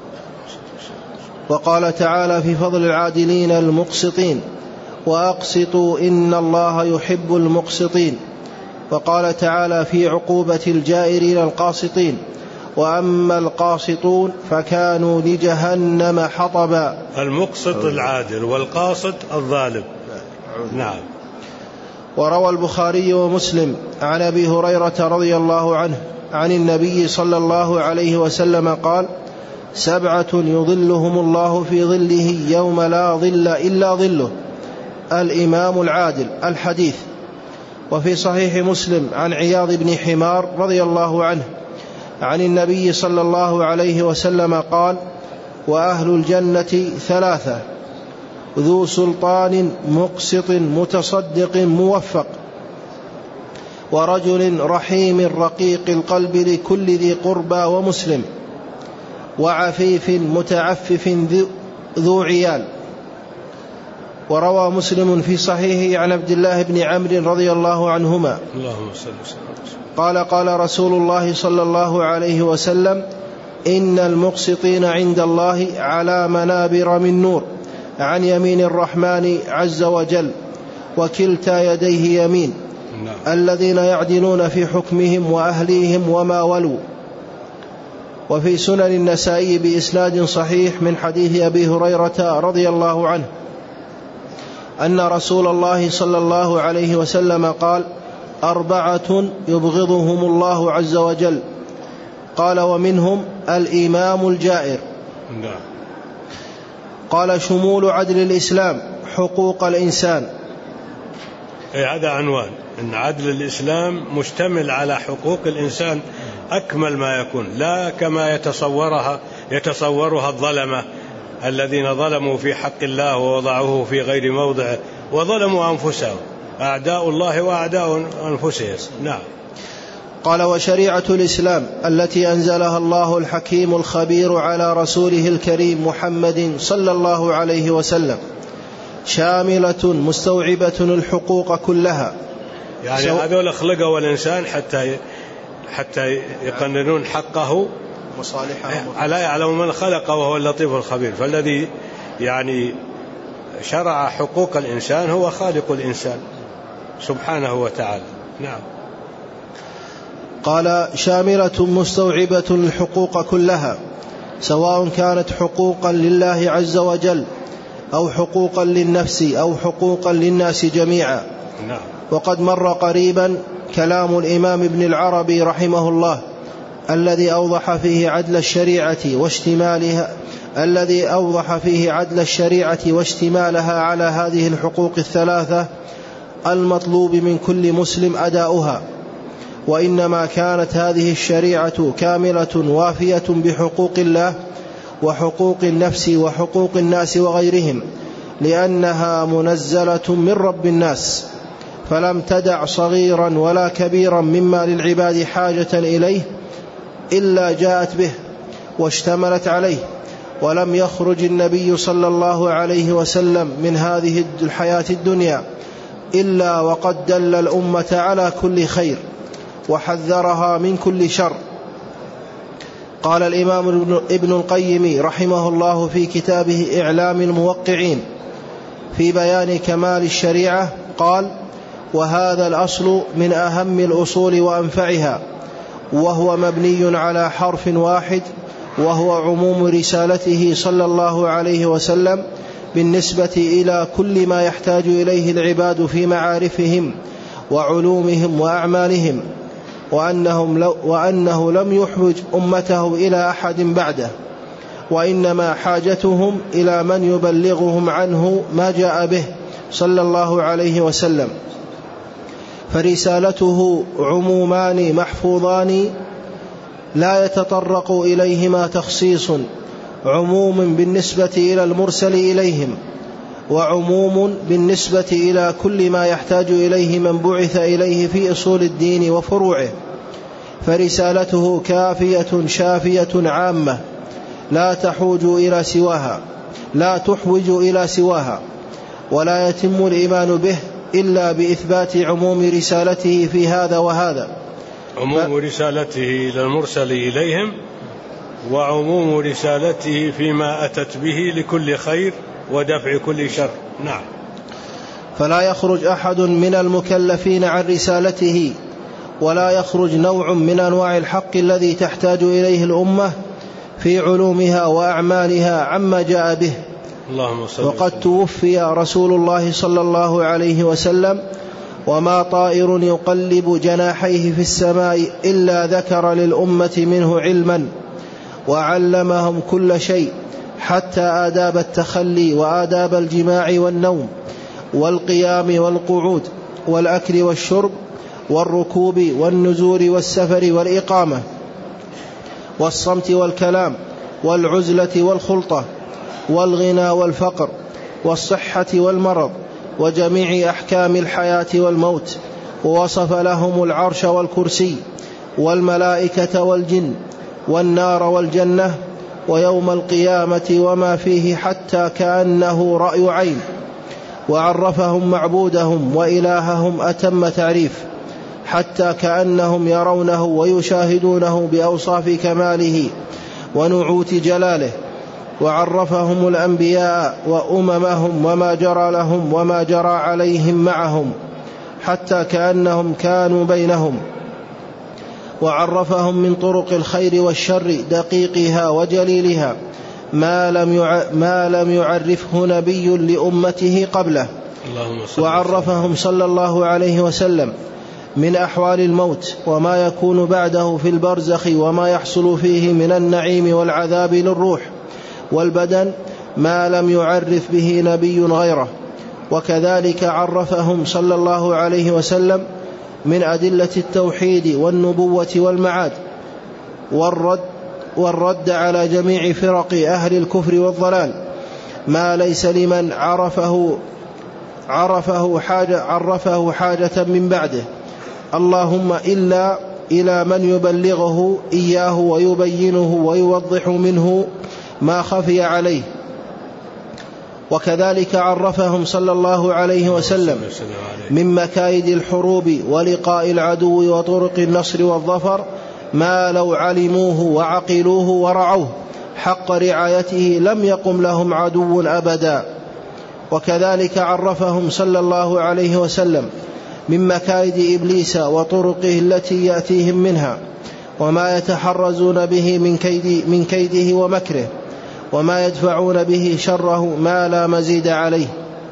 وقال تعالى في فضل العادلين المقسطين وأقسطوا إن الله يحب المقسطين. وقال تعالى في عقوبة الجائرين القاسطين وأما القاسطون فكانوا لجهنم حطبا. المقسط العادل والقاسط الظالم. نعم. وروى البخاري ومسلم عن أبي هريرة رضي الله عنه عن النبي صلى الله عليه وسلم قال 7 يظلهم الله في ظله يوم لا ظل إلا ظله الإمام العادل. الحديث. وفي صحيح مسلم عن عياض بن حمار رضي الله عنه عن النبي صلى الله عليه وسلم قال وأهل الجنة 3 ذو سلطان مقسط متصدق موفق ورجل رحيم رقيق القلب لكل ذي قربى ومسلم وعفيف متعفف ذو عيال. وروى مسلم في صحيحه عن عبد الله بن عمرو رضي الله عنهما قال قال رسول الله صلى الله عليه وسلم إن المقسطين عند الله على منابر من نور عن يمين الرحمن عز وجل وكلتا يديه يمين الذين يعدلون في حكمهم وأهليهم وما ولوا. وفي سنن النسائي بإسناد صحيح من حديث أبي هريرة رضي الله عنه أن رسول الله صلى الله عليه وسلم قال 4 يبغضهم الله عز وجل قال ومنهم الإمام الجائر. قال شمول عدل الإسلام حقوق الإنسان. هذا عنوان أن عدل الإسلام مشتمل على حقوق الإنسان أكمل ما يكون لا كما يتصورها الظلمة الذين ظلموا في حق الله ووضعوه في غير موضعه وظلموا أنفسهم أعداء الله وأعداء أنفسهم. نعم. قال وشريعة الإسلام التي أنزلها الله الحكيم الخبير على رسوله الكريم محمد صلى الله عليه وسلم شاملة مستوعبة الحقوق كلها. يعني هذول خلقوا الإنسان حتى يقننون حقه وصالحه ألا يعلم من خلق وهو اللطيف الخبير. فالذي يعني شرع حقوق الإنسان هو خالق الإنسان سبحانه وتعالى. نعم. قال شاملة مستوعبة الحقوق كلها سواء كانت حقوقا لله عز وجل أو حقوقا للنفس أو حقوقا للناس جميعا. نعم. وقد مر قريبا كلام الإمام ابن العربي رحمه الله الذي أوضح فيه عدل الشريعة واشتمالها على هذه الحقوق 3 المطلوب من كل مسلم أداؤها. وإنما كانت هذه الشريعة كاملة وافية بحقوق الله وحقوق النفس وحقوق الناس وغيرهم لأنها منزلة من رب الناس فلم تدع صغيرا ولا كبيرا مما للعباد حاجة إليه إلا جاءت به واشتملت عليه. ولم يخرج النبي صلى الله عليه وسلم من هذه الحياة الدنيا إلا وقد دل الأمة على كل خير وحذرها من كل شر. قال الإمام ابن القيم رحمه الله في كتابه إعلام الموقعين في بيان كمال الشريعة قال وهذا الأصل من أهم الأصول وأنفعها وهو مبني على حرف واحد وهو عموم رسالته صلى الله عليه وسلم بالنسبة إلى كل ما يحتاج إليه العباد في معارفهم وعلومهم وأعمالهم وأنه لم يحوج أمته إلى أحد بعده وإنما حاجتهم إلى من يبلغهم عنه ما جاء به صلى الله عليه وسلم. فرسالته عمومان محفوظان لا يتطرق إليهما تخصيص، عموم بالنسبة إلى المرسل إليهم، وعموم بالنسبة إلى كل ما يحتاج إليه من بعث إليه في أصول الدين وفروعه، فرسالته كافية شافية عامة لا تحوج إلى سواها، ولا يتم الإيمان به إلا بإثبات عموم رسالته في هذا وهذا. عموم رسالته للمرسل إليهم، وعموم رسالته فيما أتت به لكل خير ودفع كل شر. نعم. فلا يخرج أحد من المكلفين عن رسالته، ولا يخرج نوع من أنواع الحق الذي تحتاج إليه الأمة في علومها وأعمالها عما جاء به. وقد توفي رسول الله صلى الله عليه وسلم وما طائر يقلب جناحيه في السماء إلا ذكر للأمة منه علما، وعلمهم كل شيء حتى آداب التخلي وآداب الجماع والنوم والقيام والقعود والأكل والشرب والركوب والنزول والسفر والإقامة والصمت والكلام والعزلة والخلطة والغنى والفقر والصحة والمرض وجميع أحكام الحياة والموت، ووصف لهم العرش والكرسي والملائكة والجن والنار والجنة ويوم القيامة وما فيه حتى كأنه رأي عين، وعرفهم معبودهم وإلههم أتم تعريف حتى كأنهم يرونه ويشاهدونه بأوصاف كماله ونعوت جلاله، وعرفهم الأنبياء وأممهم وما جرى لهم وما جرى عليهم معهم حتى كأنهم كانوا بينهم، وعرفهم من طرق الخير والشر دقيقها وجليلها ما لم يعرفه نبي لأمته قبله، وعرفهم صلى الله عليه وسلم من أحوال الموت وما يكون بعده في البرزخ وما يحصل فيه من النعيم والعذاب للروح والبدن ما لم يعرف به نبي غيره. وكذلك عرفهم صلى الله عليه وسلم من أدلة التوحيد والنبوة والمعاد والرد على جميع فرق أهل الكفر والضلال ما ليس لمن عرفه حاجة من بعده، اللهم إلا إلى من يبلغه إياه ويبينه ويوضح منه ما خفي عليه. وكذلك عرفهم صلى الله عليه وسلم من مكايد الحروب ولقاء العدو وطرق النصر والظفر ما لو علموه وعقلوه ورعوه حق رعايته لم يقم لهم عدو أبدا. وكذلك عرفهم صلى الله عليه وسلم من مكايد إبليس وطرقه التي يأتيهم منها وما يتحرزون به من كيده ومكره وما يدفعون به شره ما لا مزيد عليه.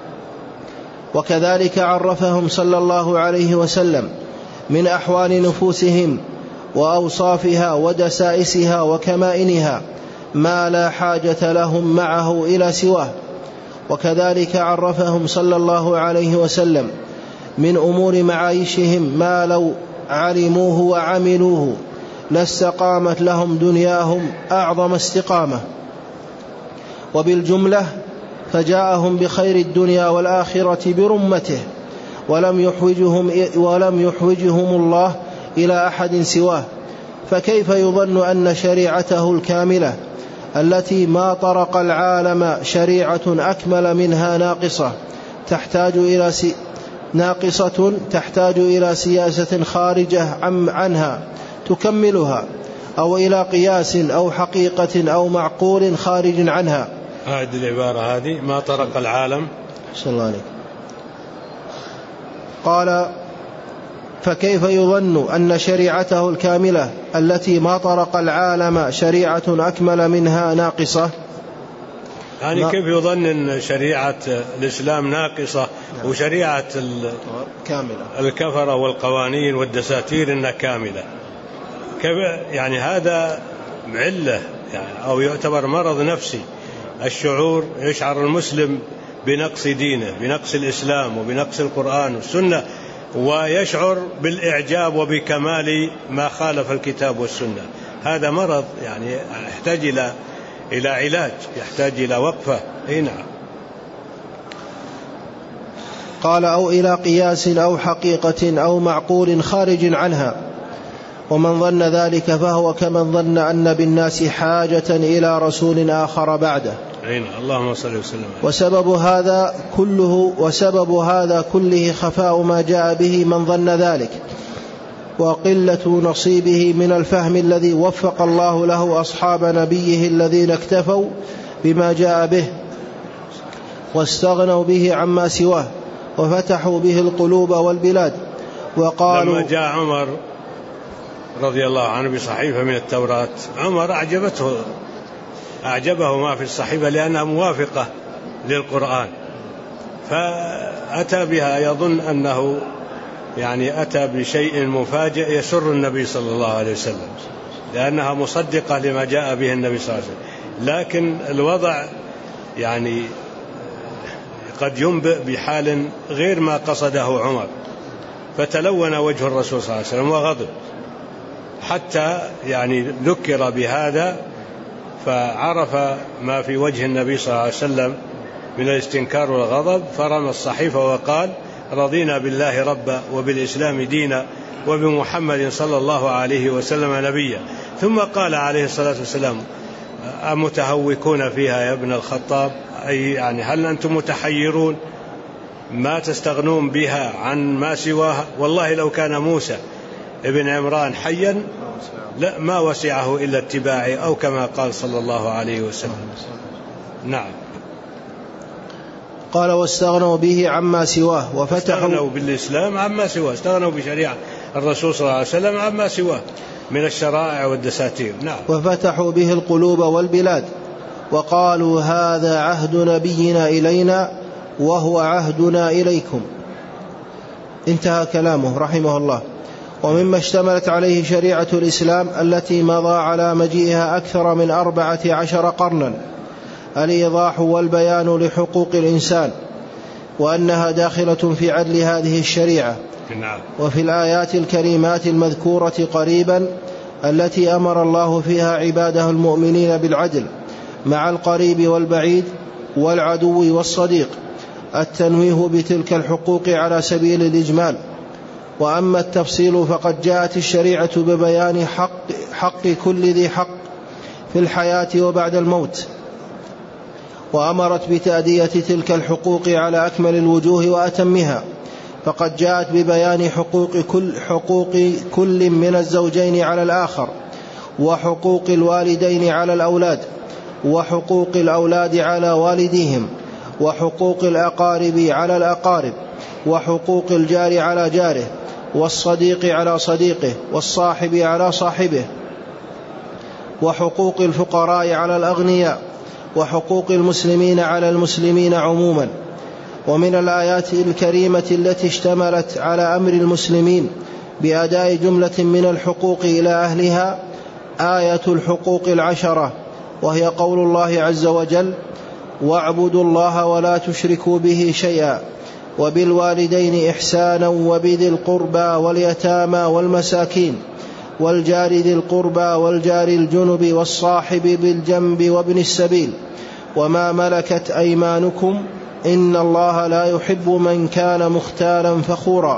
وكذلك عرفهم صلى الله عليه وسلم من أحوال نفوسهم وأوصافها ودسائسها وكمائنها ما لا حاجة لهم معه إلى سواه. وكذلك عرفهم صلى الله عليه وسلم من أمور معايشهم ما لو علموه وعملوه لاستقامت لهم دنياهم أعظم استقامة. وبالجملة فجاءهم بخير الدنيا والآخرة برمته ولم يحوجهم الله إلى أحد سواه. فكيف يظن أن شريعته الكاملة التي ما طرق العالم شريعة أكمل منها تحتاج إلى سياسة خارجة عنها تكملها، أو إلى قياس أو حقيقة أو معقول خارج عنها. هذه العبارة هذه ما طرق العالم. صلى الله عليه. قال فكيف يظن أن شريعته الكاملة التي ما طرق العالم شريعة أكمل منها ناقصة؟ يعني كيف يظن أن شريعة الإسلام ناقصة وشريعة الكفرة والقوانين والدساتير إنها كاملة؟ كيف يعني هذا علة يعني أو يعتبر مرض نفسي. الشعور يشعر المسلم بنقص دينه، بنقص الإسلام وبنقص القرآن والسنة، ويشعر بالإعجاب وبكمال ما خالف الكتاب والسنة. هذا مرض يعني يحتاج إلى علاج، يحتاج إلى وقفة. نعم. قال أو إلى قياس أو حقيقة أو معقول خارج عنها، ومن ظن ذلك فهو كمن ظن أن بالناس حاجة إلى رسول آخر بعده. اللهم صل وسلم. وسبب هذا كله خفاء ما جاء به من ظن ذلك، وقلة نصيبه من الفهم الذي وفق الله له أصحاب نبيه الذين اكتفوا بما جاء به واستغنوا به عما سواه وفتحوا به القلوب والبلاد. وقالوا لما جاء عمر رضي الله عنه بصحيفة من التوراة، عمر أعجبه ما في الصحيفة لأنها موافقة للقرآن، فأتى بها يظن أنه يعني أتى بشيء مفاجئ يسر النبي صلى الله عليه وسلم، لأنها مصدقة لما جاء به النبي صلى الله عليه وسلم. لكن الوضع يعني قد ينبئ بحال غير ما قصده عمر، فتلون وجه الرسول صلى الله عليه وسلم وغضب، حتى يعني ذكر بهذا فعرف ما في وجه النبي صلى الله عليه وسلم من الاستنكار والغضب، فرمى الصحيفة وقال: رضينا بالله ربا وبالإسلام دينا وبمحمد صلى الله عليه وسلم نبيا. ثم قال عليه الصلاة والسلام: أمتهوكون فيها يا ابن الخطاب؟ أي يعني هل أنتم متحيرون ما تستغنون بها عن ما سواها؟ والله لو كان موسى ابن عمران حيا لا ما وسعه إلا اتباعي، أو كما قال صلى الله عليه وسلم. نعم. قال: واستغنوا به عما سواه وفتحوا، استغنوا بالإسلام عما سواه، استغنوا بشريعة الرسول صلى الله عليه وسلم عما سواه من الشرائع والدساتير. نعم. وفتحوا به القلوب والبلاد، وقالوا: هذا عهد نبينا إلينا وهو عهدنا إليكم. انتهى كلامه رحمه الله. ومما اشتملت عليه شريعة الإسلام التي مضى على مجيئها أكثر من 14 قرنا الإيضاح والبيان لحقوق الإنسان، وأنها داخلة في عدل هذه الشريعة. وفي الآيات الكريمات المذكورة قريبا التي أمر الله فيها عباده المؤمنين بالعدل مع القريب والبعيد والعدو والصديق، التنويه بتلك الحقوق على سبيل الإجمال. وأما التفصيل فقد جاءت الشريعة ببيان حق كل ذي حق في الحياة وبعد الموت، وأمرت بتأدية تلك الحقوق على أكمل الوجوه وأتمها، فقد جاءت ببيان حقوق كل من الزوجين على الآخر، وحقوق الوالدين على الأولاد، وحقوق الأولاد على والديهم، وحقوق الأقارب على الأقارب، وحقوق الجار على جاره، والصديق على صديقه، والصاحب على صاحبه، وحقوق الفقراء على الأغنياء، وحقوق المسلمين على المسلمين عموما. ومن الآيات الكريمة التي اشتملت على أمر المسلمين بأداء جملة من الحقوق إلى أهلها آية الحقوق 10، وهي قول الله عز وجل: واعبدوا الله ولا تشركوا به شيئا وبالوالدين إحسانا وبذي القربى واليتامى والمساكين والجار ذي القربى والجار الجنب والصاحب بالجنب وابن السبيل وما ملكت أيمانكم إن الله لا يحب من كان مختالا فخورا.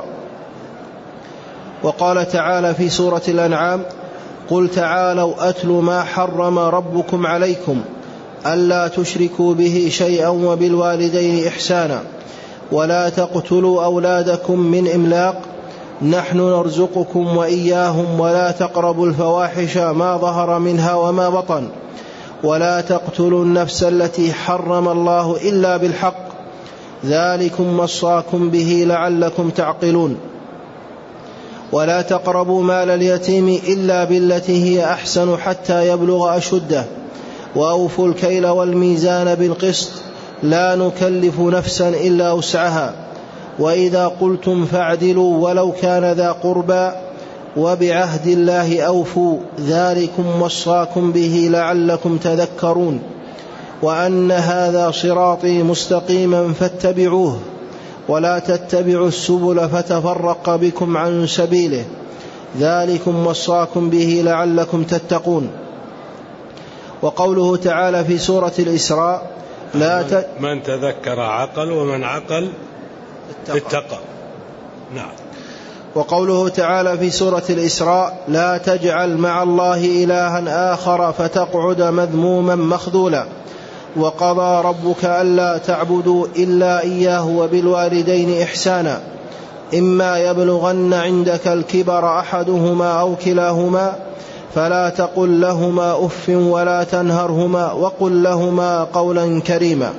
وقال تعالى في سورة الأنعام: قل تعالوا أتل ما حرم ربكم عليكم ألا تشركوا به شيئا وبالوالدين إحسانا ولا تقتلوا أولادكم من إملاق نحن نرزقكم وإياهم ولا تقربوا الفواحش ما ظهر منها وما بطن ولا تقتلوا النفس التي حرم الله إلا بالحق ذلكم وصاكم به لعلكم تعقلون ولا تقربوا مال اليتيم إلا بالتي هي أحسن حتى يبلغ أشده وأوفوا الكيل والميزان بالقسط لا نكلف نفسا إلا وسعها وإذا قلتم فاعدلوا ولو كان ذا قربى وبعهد الله أوفوا ذلكم وصاكم به لعلكم تذكرون وأن هذا صراطي مستقيما فاتبعوه ولا تتبعوا السبل فتفرق بكم عن سبيله ذلكم وصاكم به لعلكم تتقون. وقوله تعالى في سورة الإسراء من تذكر عقل ومن عقل اتقى. نعم. وقوله تعالى في سورة الإسراء لا تجعل مع الله إلها آخر فتقعد مذموما مخذولا. وقضى ربك ألا تعبدوا إلا إياه وبالوالدين إحسانا إما يبلغن عندك الكبر أحدهما أو كلاهما فلا تقل لهما أف ولا تنهرهما وقل لهما قولا كريما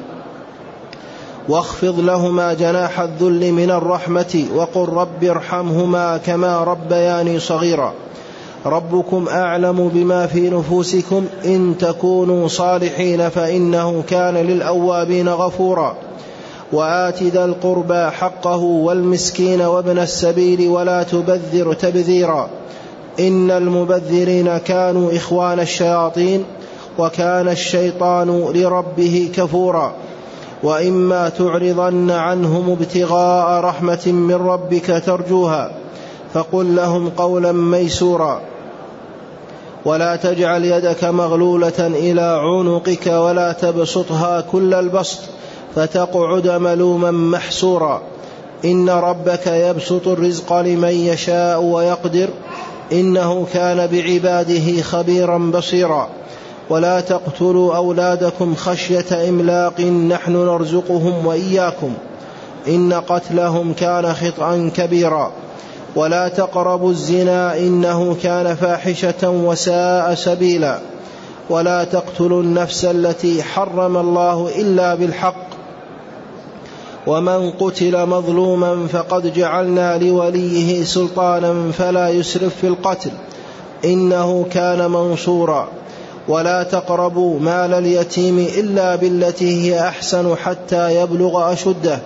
واخفض لهما جناح الذل من الرحمة وقل رب ارحمهما كما ربياني صغيرا ربكم أعلم بما في نفوسكم إن تكونوا صالحين فإنه كان للأوابين غفورا وآت ذا القربى حقه والمسكين وابن السبيل ولا تبذر تبذيرا إن المبذرين كانوا إخوان الشياطين وكان الشيطان لربه كفورا وإما تعرضن عنهم ابتغاء رحمة من ربك ترجوها فقل لهم قولا ميسورا ولا تجعل يدك مغلولة إلى عنقك ولا تبسطها كل البسط فتقعد ملوما محسورا إن ربك يبسط الرزق لمن يشاء ويقدر إنه كان بعباده خبيرا بصيرا ولا تقتلوا أولادكم خشية إملاق نحن نرزقهم وإياكم إن قتلهم كان خطأ كبيرا ولا تقربوا الزنا إنه كان فاحشة وساء سبيلا ولا تقتلوا النفس التي حرم الله إلا بالحق ومن قتل مظلوما فقد جعلنا لوليه سلطانا فلا يسرف في القتل إنه كان منصورا ولا تقربوا مال اليتيم إلا بالتي هي أحسن حتى يبلغ أشده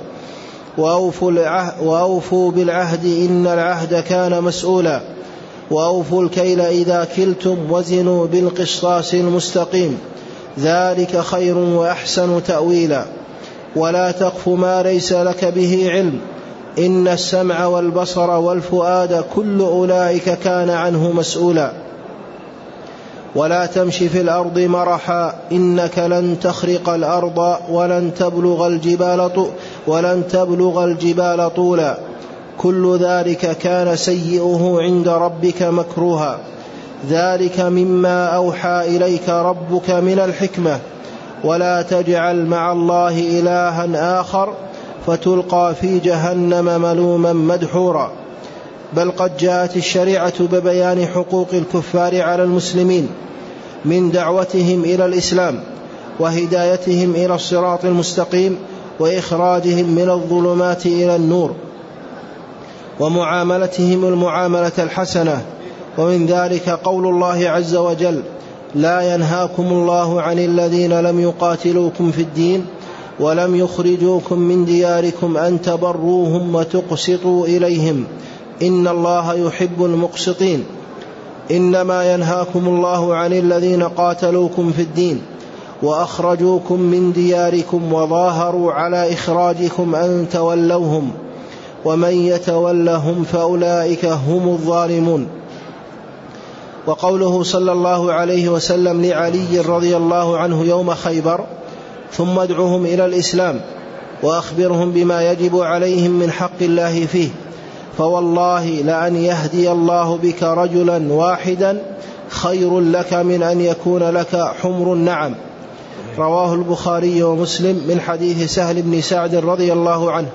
وأوفوا بالعهد إن العهد كان مسؤولا وأوفوا الكيل إذا كلتم وزنوا بالقسطاس المستقيم ذلك خير وأحسن تأويلا ولا تقف ما ليس لك به علم إن السمع والبصر والفؤاد كل أولئك كان عنه مسؤولا ولا تمشي في الأرض مرحا إنك لن تخرق الأرض ولن تبلغ الجبال طولا كل ذلك كان سيئه عند ربك مكروها ذلك مما أوحى إليك ربك من الحكمة ولا تجعل مع الله إلها آخر فتلقى في جهنم ملوما مدحورا بل قد جاءت الشريعة ببيان حقوق الكفار على المسلمين من دعوتهم إلى الإسلام وهدايتهم إلى الصراط المستقيم وإخراجهم من الظلمات إلى النور ومعاملتهم المعاملة الحسنة ومن ذلك قول الله عز وجل لا ينهاكم الله عن الذين لم يقاتلوكم في الدين ولم يخرجوكم من دياركم أن تبروهم وتقسطوا إليهم إن الله يحب المقسطين إنما ينهاكم الله عن الذين قاتلوكم في الدين وأخرجوكم من دياركم وظاهروا على إخراجكم أن تولوهم ومن يتولهم فأولئك هم الظالمون وقوله صلى الله عليه وسلم لعلي رضي الله عنه يوم خيبر ثم ادعوهم إلى الإسلام وأخبرهم بما يجب عليهم من حق الله فيه فوالله لأن يهدي الله بك رجلا واحدا خير لك من أن يكون لك حمر النعم رواه البخاري ومسلم من حديث سهل بن سعد رضي الله عنه.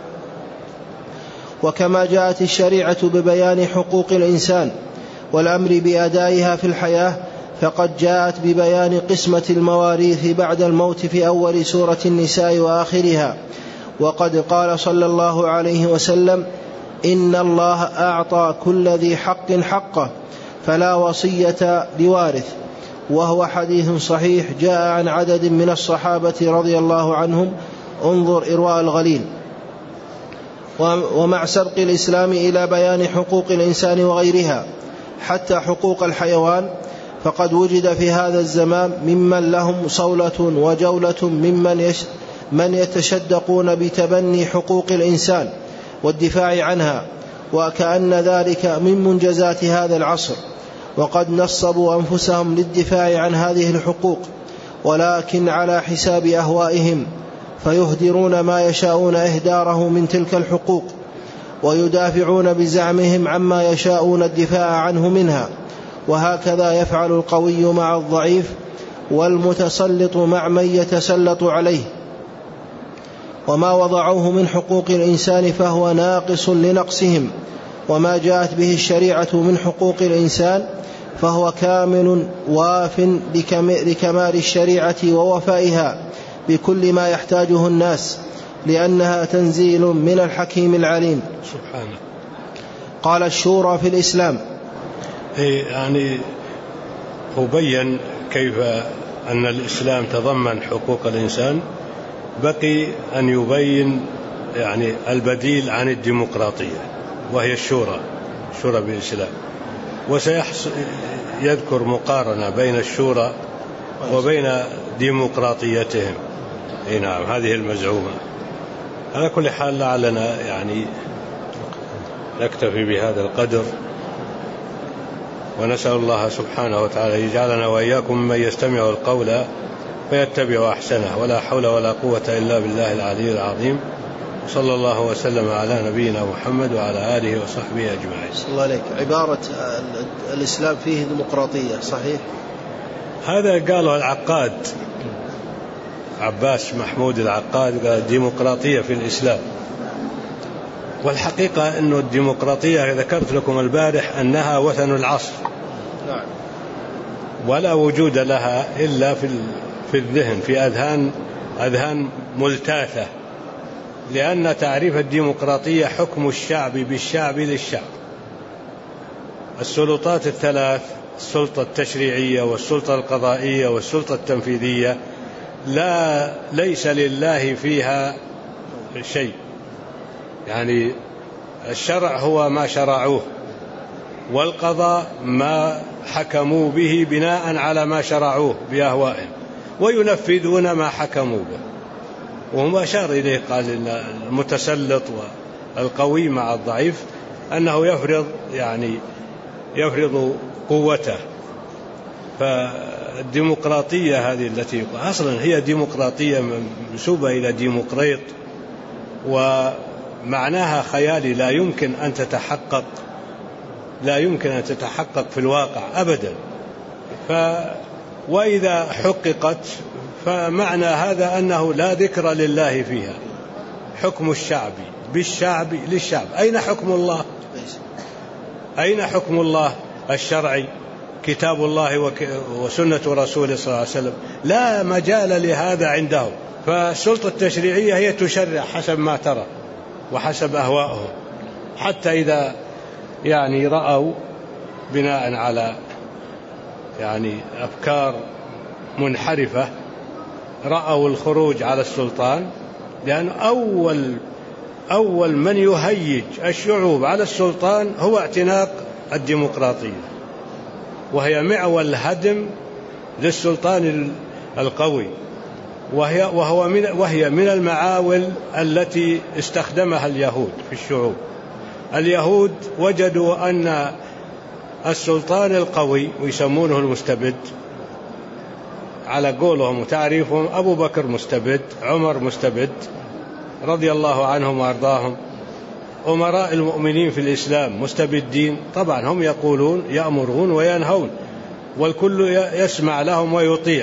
وكما جاءت الشريعة ببيان حقوق الإنسان والأمر بأدائها في الحياة فقد جاءت ببيان قسمة المواريث بعد الموت في أول سورة النساء وآخرها وقد قال صلى الله عليه وسلم إن الله أعطى كل ذي حق حقه فلا وصية لوارث وهو حديث صحيح جاء عن عدد من الصحابة رضي الله عنهم انظر إرواء الغليل. ومع سبق الإسلام إلى بيان حقوق الإنسان وغيرها حتى حقوق الحيوان فقد وجد في هذا الزمان ممن لهم صولة وجولة من يتشدقون بتبني حقوق الإنسان والدفاع عنها وكأن ذلك من منجزات هذا العصر، وقد نصبوا أنفسهم للدفاع عن هذه الحقوق، ولكن على حساب أهوائهم، فيهدرون ما يشاءون إهداره من تلك الحقوق، ويدافعون بزعمهم عما يشاءون الدفاع عنه منها. وهكذا يفعل القوي مع الضعيف، والمتسلط مع من يتسلط عليه. وما وضعوه من حقوق الإنسان فهو ناقص لنقصهم، وما جاءت به الشريعة من حقوق الإنسان فهو كامل واف لكمال الشريعة ووفائها بكل ما يحتاجه الناس، لأنها تنزيل من الحكيم العليم سبحانه. قال الشورى في الإسلام، يعني هو بين كيف أن الإسلام تضمن حقوق الإنسان، بقي أن يبين يعني البديل عن الديمقراطية، وهي الشورى بالإسلام. وسيذكر مقارنة بين الشورى وبين ديمقراطيتهم. نعم، هذه المزعومة. على كل حال لعلنا يعني نكتفي بهذا القدر، ونسأل الله سبحانه وتعالى يجعلنا وإياكم ممن يستمع القول فيتبع أحسنه، ولا حول ولا قوة إلا بالله العلي العظيم. صلى الله وسلم على نبينا محمد وعلى آله وصحبه أجمعين. صلى الله عليك. عبارة الإسلام فيه ديمقراطية صحيح؟ هذا قاله العقاد عباس محمود العقاد، قال ديمقراطية في الإسلام. والحقيقة أن الديمقراطية ذكرت لكم البارح أنها وثن العصر، ولا وجود لها إلا في الذهن، في أذهان ملتاثة، لأن تعريف الديمقراطية حكم الشعب بالشعب للشعب. السلطات الثلاث، السلطة التشريعية والسلطة القضائية والسلطة التنفيذية، ليس لله فيها شيء. يعني الشرع هو ما شرعوه، والقضاء ما حكموا به بناء على ما شرعوه بأهوائهم، وينفذون ما حكموا به. وهم أشار إليه، قال إن المتسلط والقوي مع الضعيف أنه يفرض قوته. فالديمقراطية هذه التي أصلا هي ديمقراطية منسوبة إلى ديمقريط، ومعناها خيالي لا يمكن أن تتحقق في الواقع أبدا. وإذا حققت فمعنى هذا أنه لا ذكر لله فيها، حكم الشعب بالشعب للشعب. أين حكم الله؟ أين حكم الله الشرعي؟ كتاب الله وسنة رسوله صلى الله عليه وسلم، لا مجال لهذا عندهم. فالسلطة التشريعية هي تشرع حسب ما ترى وحسب أهوائهم، حتى إذا رأوا بناء على أفكار منحرفة، رأوا الخروج على السلطان، لأن أول من يهيج الشعوب على السلطان هو اعتناق الديمقراطية، وهي معول هدم للسلطان القوي، وهي من المعاول التي استخدمها اليهود في الشعوب. اليهود وجدوا أن السلطان القوي، ويسمونه المستبد على قولهم وتعريفهم، أبو بكر مستبد، عمر مستبد رضي الله عنهم وأرضاهم، أمراء المؤمنين في الإسلام مستبدين. طبعا هم يقولون يأمرون وينهون، والكل يسمع لهم ويطيع،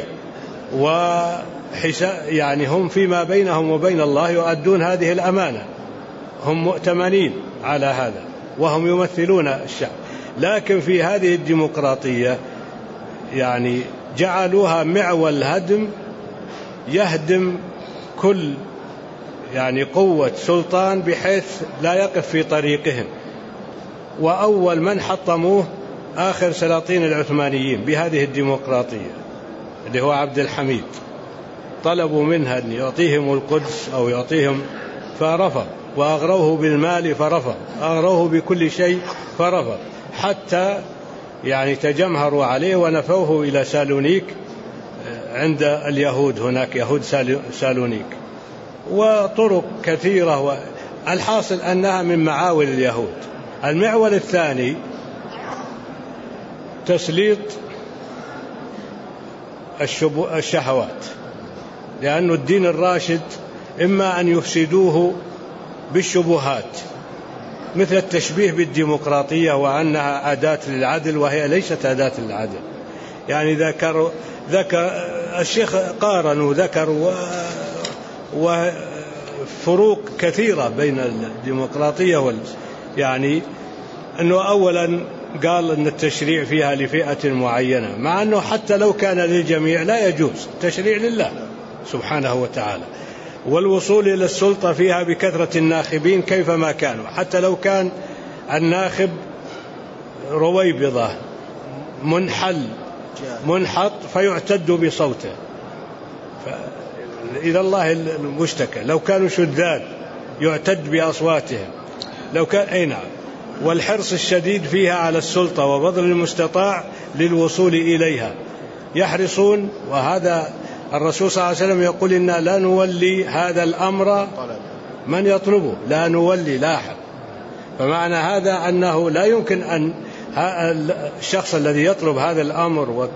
هم فيما بينهم وبين الله يؤدون هذه الأمانة، هم مؤتمنين على هذا، وهم يمثلون الشعب. لكن في هذه الديمقراطية جعلوها معول هدم، يهدم كل قوة سلطان بحيث لا يقف في طريقهم. وأول من حطموه آخر سلاطين العثمانيين بهذه الديمقراطية اللي هو عبد الحميد. طلبوا منها أن يعطيهم القدس أو يعطيهم فرفض، وأغروه بالمال فرفض، أغروه بكل شيء فرفض، حتى تجمهروا عليه ونفوه إلى سالونيك عند اليهود، هناك يهود سالونيك، وطرق كثيرة. الحاصل أنها من معاول اليهود، المعول الثاني تسليط الشهوات، لأن الدين الراشد إما أن يفسدوه بالشبهات، مثل التشبيه بالديمقراطية وأنها أداة للعدل وهي ليست أداة للعدل. يعني ذكر الشيخ قارن وذكر وفروق كثيرة بين الديمقراطية يعني أنه أولا قال أن التشريع فيها لفئة معينة، مع أنه حتى لو كان للجميع لا يجوز، التشريع لله سبحانه وتعالى. والوصول إلى السلطة فيها بكثرة الناخبين كيفما كانوا، حتى لو كان الناخب رويبضة منحط فيعتد بصوته إلى الله المشتكى، لو كانوا شذاذ يعتد بأصواتهم، لو كان أي نعم. والحرص الشديد فيها على السلطة وبذل المستطاع للوصول إليها، يحرصون. وهذا الرسول صلى الله عليه وسلم يقول إنا لا نولي هذا الأمر من يطلبه، لا نولي لاحق. فمعنى هذا أنه لا يمكن أن الشخص الذي يطلب هذا الأمر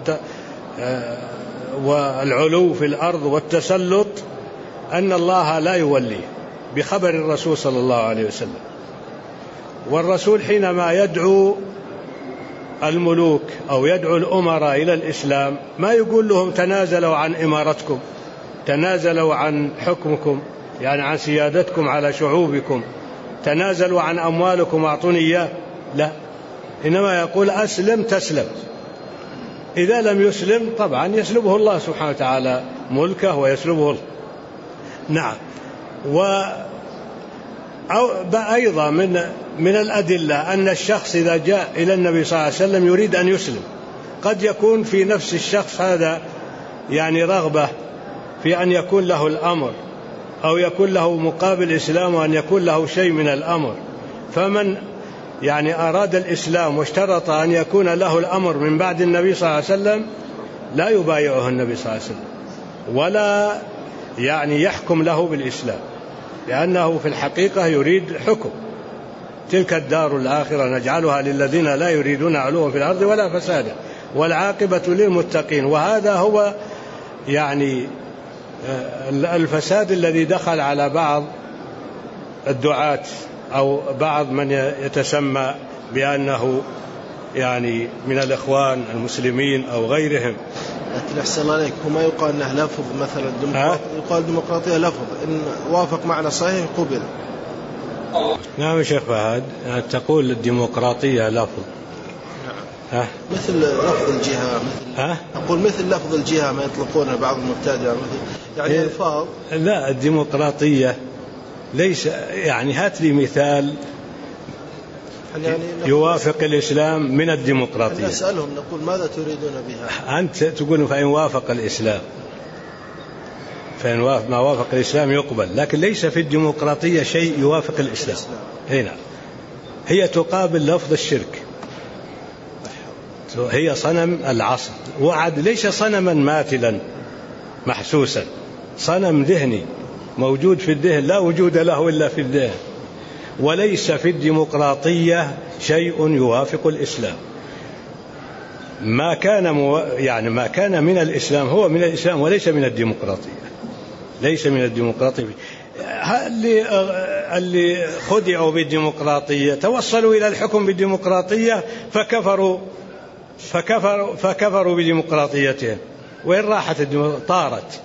والعلو في الأرض والتسلط أن الله لا يولي، بخبر الرسول صلى الله عليه وسلم. والرسول حينما يدعو الملوك أو يدعو الأمراء إلى الإسلام ما يقول لهم تنازلوا عن إمارتكم، تنازلوا عن حكمكم، يعني عن سيادتكم على شعوبكم، تنازلوا عن أموالكم أعطوني إياه، لا، إنما يقول أسلم تسلم. إذا لم يسلم طبعا يسلبه الله سبحانه وتعالى ملكه ويسلبه الله. نعم. أيضا من الأدلة أن الشخص إذا جاء إلى النبي صلى الله عليه وسلم يريد أن يسلم، قد يكون في نفس الشخص هذا يعني رغبة في أن يكون له الأمر، أو يكون له مقابل إسلام وأن يكون له شيء من الأمر. فمن يعني أراد الإسلام واشترط أن يكون له الأمر من بعد النبي صلى الله عليه وسلم لا يبايعه النبي صلى الله عليه وسلم ولا يعني يحكم له بالإسلام، لأنه في الحقيقة يريد حكم. تلك الدار الآخرة نجعلها للذين لا يريدون علوا في الأرض ولا فسادا والعاقبة للمتقين. وهذا هو يعني الفساد الذي دخل على بعض الدعاة أو بعض من يتسمى بأنه يعني من الإخوان المسلمين أو غيرهم. لكن أحسن عليك، وما يقال أنه لفظ مثلا يقال ديمقراطية لفظ، إن وافق معنى صحيح قبل. نعم شيخ فهد، تقول الديمقراطية لفظ. نعم. مثل لفظ الجهة، أقول مثل لفظ الجهة ما يطلقونه بعض المبتدعين يعني الفاظ. لا، الديمقراطية ليس يعني هات لي مثال يعني يوافق الإسلام من الديمقراطية. نسألهم نقول ماذا تريدون بها؟ أنت تقول فإن وافق الإسلام، فإن ما وافق الإسلام يقبل، لكن ليس في الديمقراطية شيء يوافق الإسلام. هنا هي تقابل لفظ الشرك، هي صنم العصر، وعد ليس صنما ماثلا محسوسا، صنم ذهني موجود في الذهن لا وجود له إلا في الذهن. وليس في الديمقراطية شيء يوافق الإسلام. ما كان من الإسلام هو من الإسلام وليس من الديمقراطية، ليس من الديمقراطية. اللي خدعوا بالديمقراطية توصلوا إلى الحكم بالديمقراطية فكفروا بديمقراطيتهم. وين راحت الديمقراطية؟ طارت.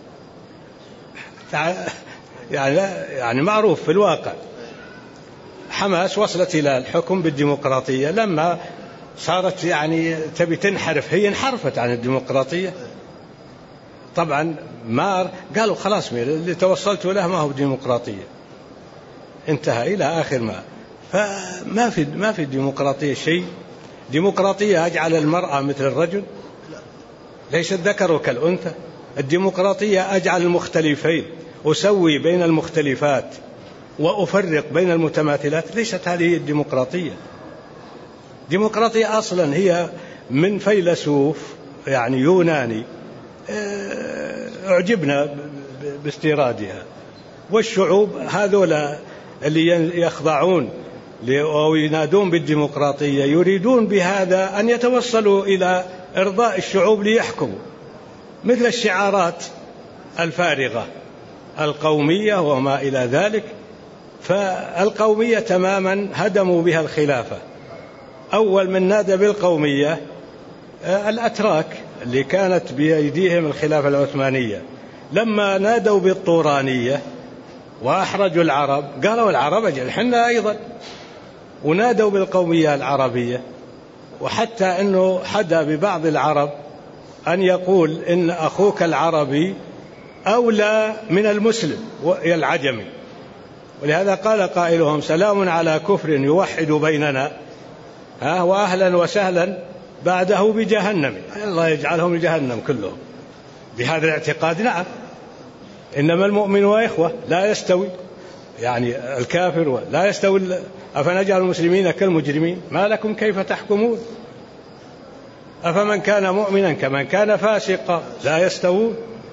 يعني معروف في الواقع حماس وصلت إلى الحكم بالديمقراطية لما صارت يعني تبي تنحرف، هي انحرفت عن الديمقراطية طبعا. ما قالوا خلاص اللي توصلتوا له ما هو ديمقراطية، انتهى إلى آخر ما. فما في الديمقراطية شيء. ديمقراطية أجعل المرأة مثل الرجل، ليس الذكر كالأنثى. الديمقراطية أجعل المختلفين، أسوي بين المختلفات وأفرق بين المتماثلات. ليست هذه الديمقراطية. ديمقراطية أصلا هي من فيلسوف يعني يوناني أعجبنا باستيرادها، والشعوب هذولا اللي يخضعون أو ينادون بالديمقراطية يريدون بهذا أن يتوصلوا إلى إرضاء الشعوب ليحكموا، مثل الشعارات الفارغة القومية وما إلى ذلك. فالقومية تماما هدموا بها الخلافة. أول من نادى بالقومية الأتراك اللي كانت بأيديهم الخلافة العثمانية، لما نادوا بالطورانية وأحرجوا العرب قالوا العرب أجل حنا أيضا، ونادوا بالقومية العربية. وحتى أنه حدا ببعض العرب أن يقول إن أخوك العربي أولى من المسلم العجمي، ولهذا قال قائلهم سلام على كفر يوحد بيننا وأهلا وسهلا بعده بجهنم. الله يجعلهم لجهنم كلهم بهذا الاعتقاد. نعم، إنما المؤمن إخوة لا يستوي، يعني الكافر لا يستوي. أفنجعل المسلمين كالمجرمين ما لكم كيف تحكمون؟ أفمن كان مؤمنا كمن كان فاسقا لا يستوون.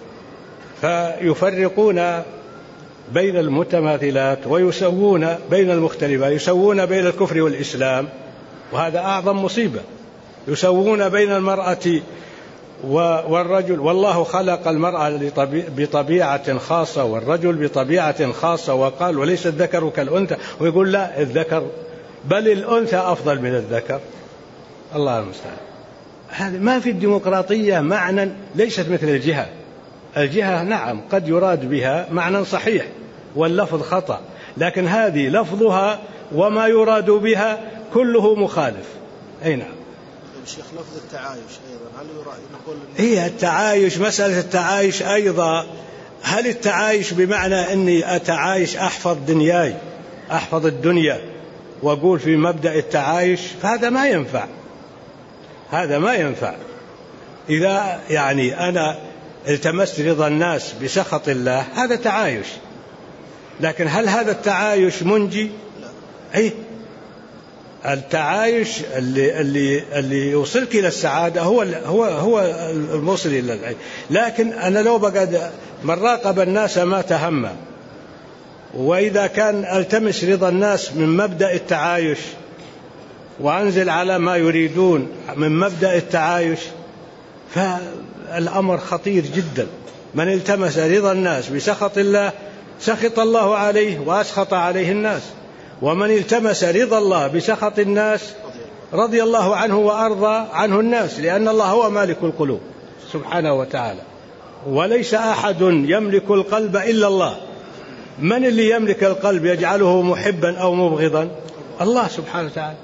فيفرقون بين المتماثلات ويسوون بين المختلفات، يسوون بين الكفر والإسلام، وهذا أعظم مصيبة. يسوون بين المرأة والرجل، والله خلق المرأة بطبيعة خاصة والرجل بطبيعة خاصة، وقال وليس الذكر كالأنثى، ويقول لا الذكر بل الأنثى أفضل من الذكر. الله المستعان. هذا ما في الديمقراطية معنى ليست مثل الجهة. الجهة نعم قد يراد بها معنى صحيح واللفظ خطأ، لكن هذه لفظها وما يراد بها كله مخالف. أي نعم. الشيخ لفظ التعايش أيضا هل نقول هي التعايش، مسألة التعايش أيضا، هل التعايش بمعنى أني أتعايش أحفظ دنياي أحفظ الدنيا وأقول في مبدأ التعايش؟ فهذا ما ينفع، هذا ما ينفع. إذا يعني أنا التمست رضا الناس بسخط الله هذا تعايش، لكن هل هذا التعايش منجي؟ أي التعايش اللي يوصلك إلى السعادة هو الموصل إلى العيش. لكن أنا لو بقعد من راقب الناس ما تهم، وإذا كان التمس رضا الناس من مبدأ التعايش وأنزل على ما يريدون من مبدأ التعايش، فالأمر خطير جدا. من التمس رضا الناس بسخط الله سخط الله عليه وأسخط عليه الناس، ومن التمس رضا الله بسخط الناس رضي الله عنه وأرضى عنه الناس، لأن الله هو مالك القلوب سبحانه وتعالى، وليس أحد يملك القلب إلا الله. من اللي يملك القلب يجعله محبا أو مبغضا؟ الله سبحانه وتعالى.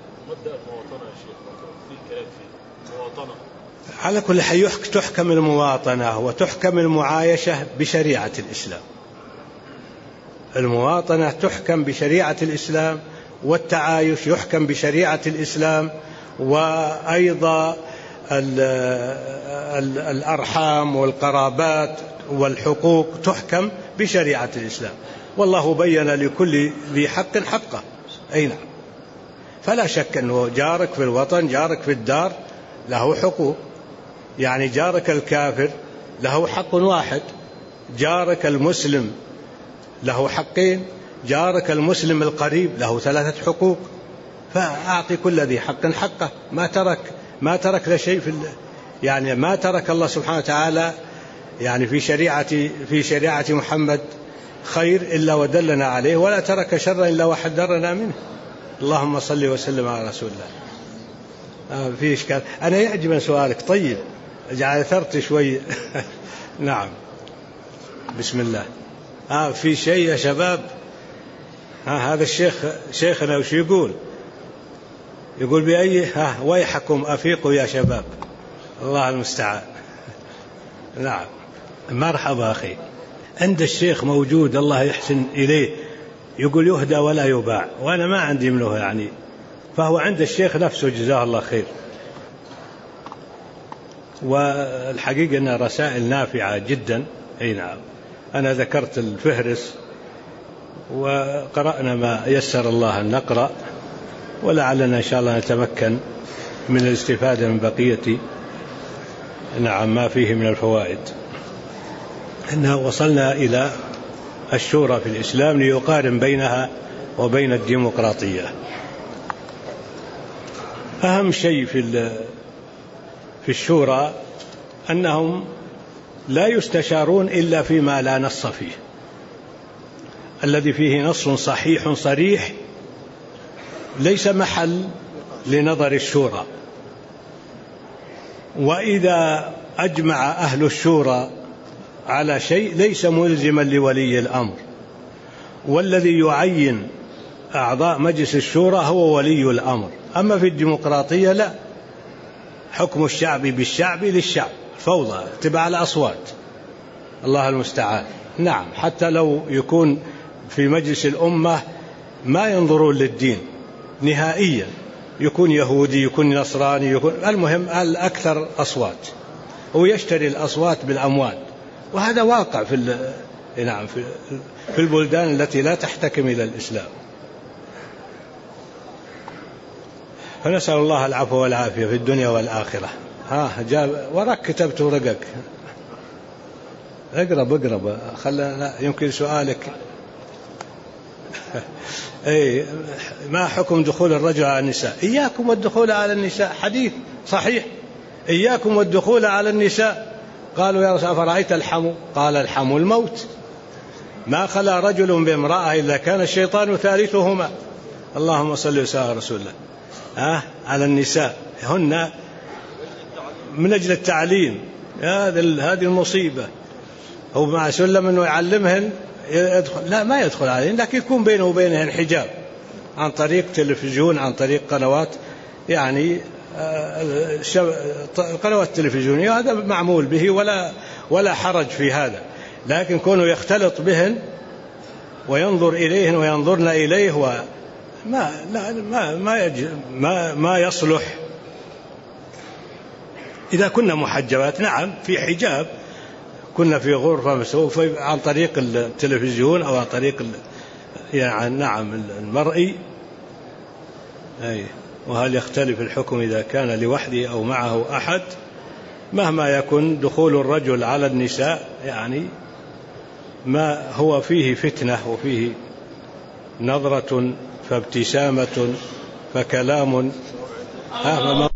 على كل حال تحكم المواطنة وتحكم المعايشة بشريعة الإسلام. المواطنة تحكم بشريعة الإسلام، والتعايش يحكم بشريعة الإسلام، وأيضا الأرحام والقرابات والحقوق تحكم بشريعة الإسلام. والله بين لكل ذي حق حقه. أي نعم. فلا شك أنه جارك في الوطن جارك في الدار له حقوق، يعني جارك الكافر له حق واحد، جارك المسلم له حقين، جارك المسلم القريب له 3 حقوق. فأعطي كل ذي حق حقه. ما ترك لشيء يعني ما ترك الله سبحانه وتعالى يعني في شريعة محمد خير إلا ودلنا عليه، ولا ترك شر إلا وحذرنا منه. اللهم صل وسلم على رسول الله. في إشكال. أنا يعجب سؤالك طيب، جعل ثرت شوي. نعم. بسم الله. في شيء يا شباب. هذا الشيخ شيخنا وش يقول بأي ويحكم أفيقوا يا شباب. الله المستعان. نعم. مرحبا أخي. عند الشيخ موجود الله يحسن إليه، يقول يهدى ولا يباع، وأنا ما عندي منه يعني، فهو عند الشيخ نفسه جزاه الله خير. والحقيقة أنها رسائل نافعة جدا. أي نعم. أنا ذكرت الفهرس وقرأنا ما يسر الله أن نقرأ، ولعلنا إن شاء الله نتمكن من الاستفادة من بقية نعم ما فيه من الفوائد. إننا وصلنا إلى الشورى في الإسلام ليقارن بينها وبين الديمقراطية. أهم شيء في الشورى أنهم لا يستشارون إلا فيما لا نص فيه، الذي فيه نص صحيح صريح ليس محل لنظر الشورى. وإذا أجمع أهل الشورى على شيء ليس ملزما لولي الأمر، والذي يعين أعضاء مجلس الشورى هو ولي الأمر. أما في الديمقراطية لا، حكم الشعب بالشعب للشعب، فوضى، اتباع الأصوات، الله المستعان. نعم، حتى لو يكون في مجلس الأمة ما ينظرون للدين نهائيا، يكون يهودي يكون نصراني يكون، المهم الأكثر أصوات، هو يشتري الأصوات بالأموال، وهذا واقع في البلدان التي لا تحتكم إلى الإسلام. فنسأل الله العفو والعافية في الدنيا والآخرة. جاب وراك كتبت ورقك، اقرب خلنا يمكن سؤالك. أي ما حكم دخول الرجل على النساء؟ إياكم والدخول على النساء، حديث صحيح، إياكم والدخول على النساء. قالوا يا رسول الله فرأيت الحمو؟ قال الحمو الموت، ما خلا رجل بامرأة إلا كان الشيطان ثالثهما. اللهم صل وسلم على رسول الله. على النساء هن من أجل التعليم، هذه المصيبة. هو مع سلم أنه يعلمهن يدخل، لا ما يدخل عليهن، لكن يكون بينه وبينهن حجاب عن طريق تلفزيون، عن طريق قنوات، يعني القنوات التلفزيونية، هذا معمول به ولا حرج في هذا. لكن كونه يختلط بهن وينظر إليهن وينظرن إليه ما يصلح. إذا كنا محجبات نعم في حجاب، كنا في غرفة مسوفة عن طريق التلفزيون أو عن طريق يعني نعم المرئي. وهل يختلف الحكم إذا كان لوحده أو معه أحد؟ مهما يكن دخول الرجل على النساء يعني ما هو فيه فتنة، وفيه نظرة فابتسامة فكلام.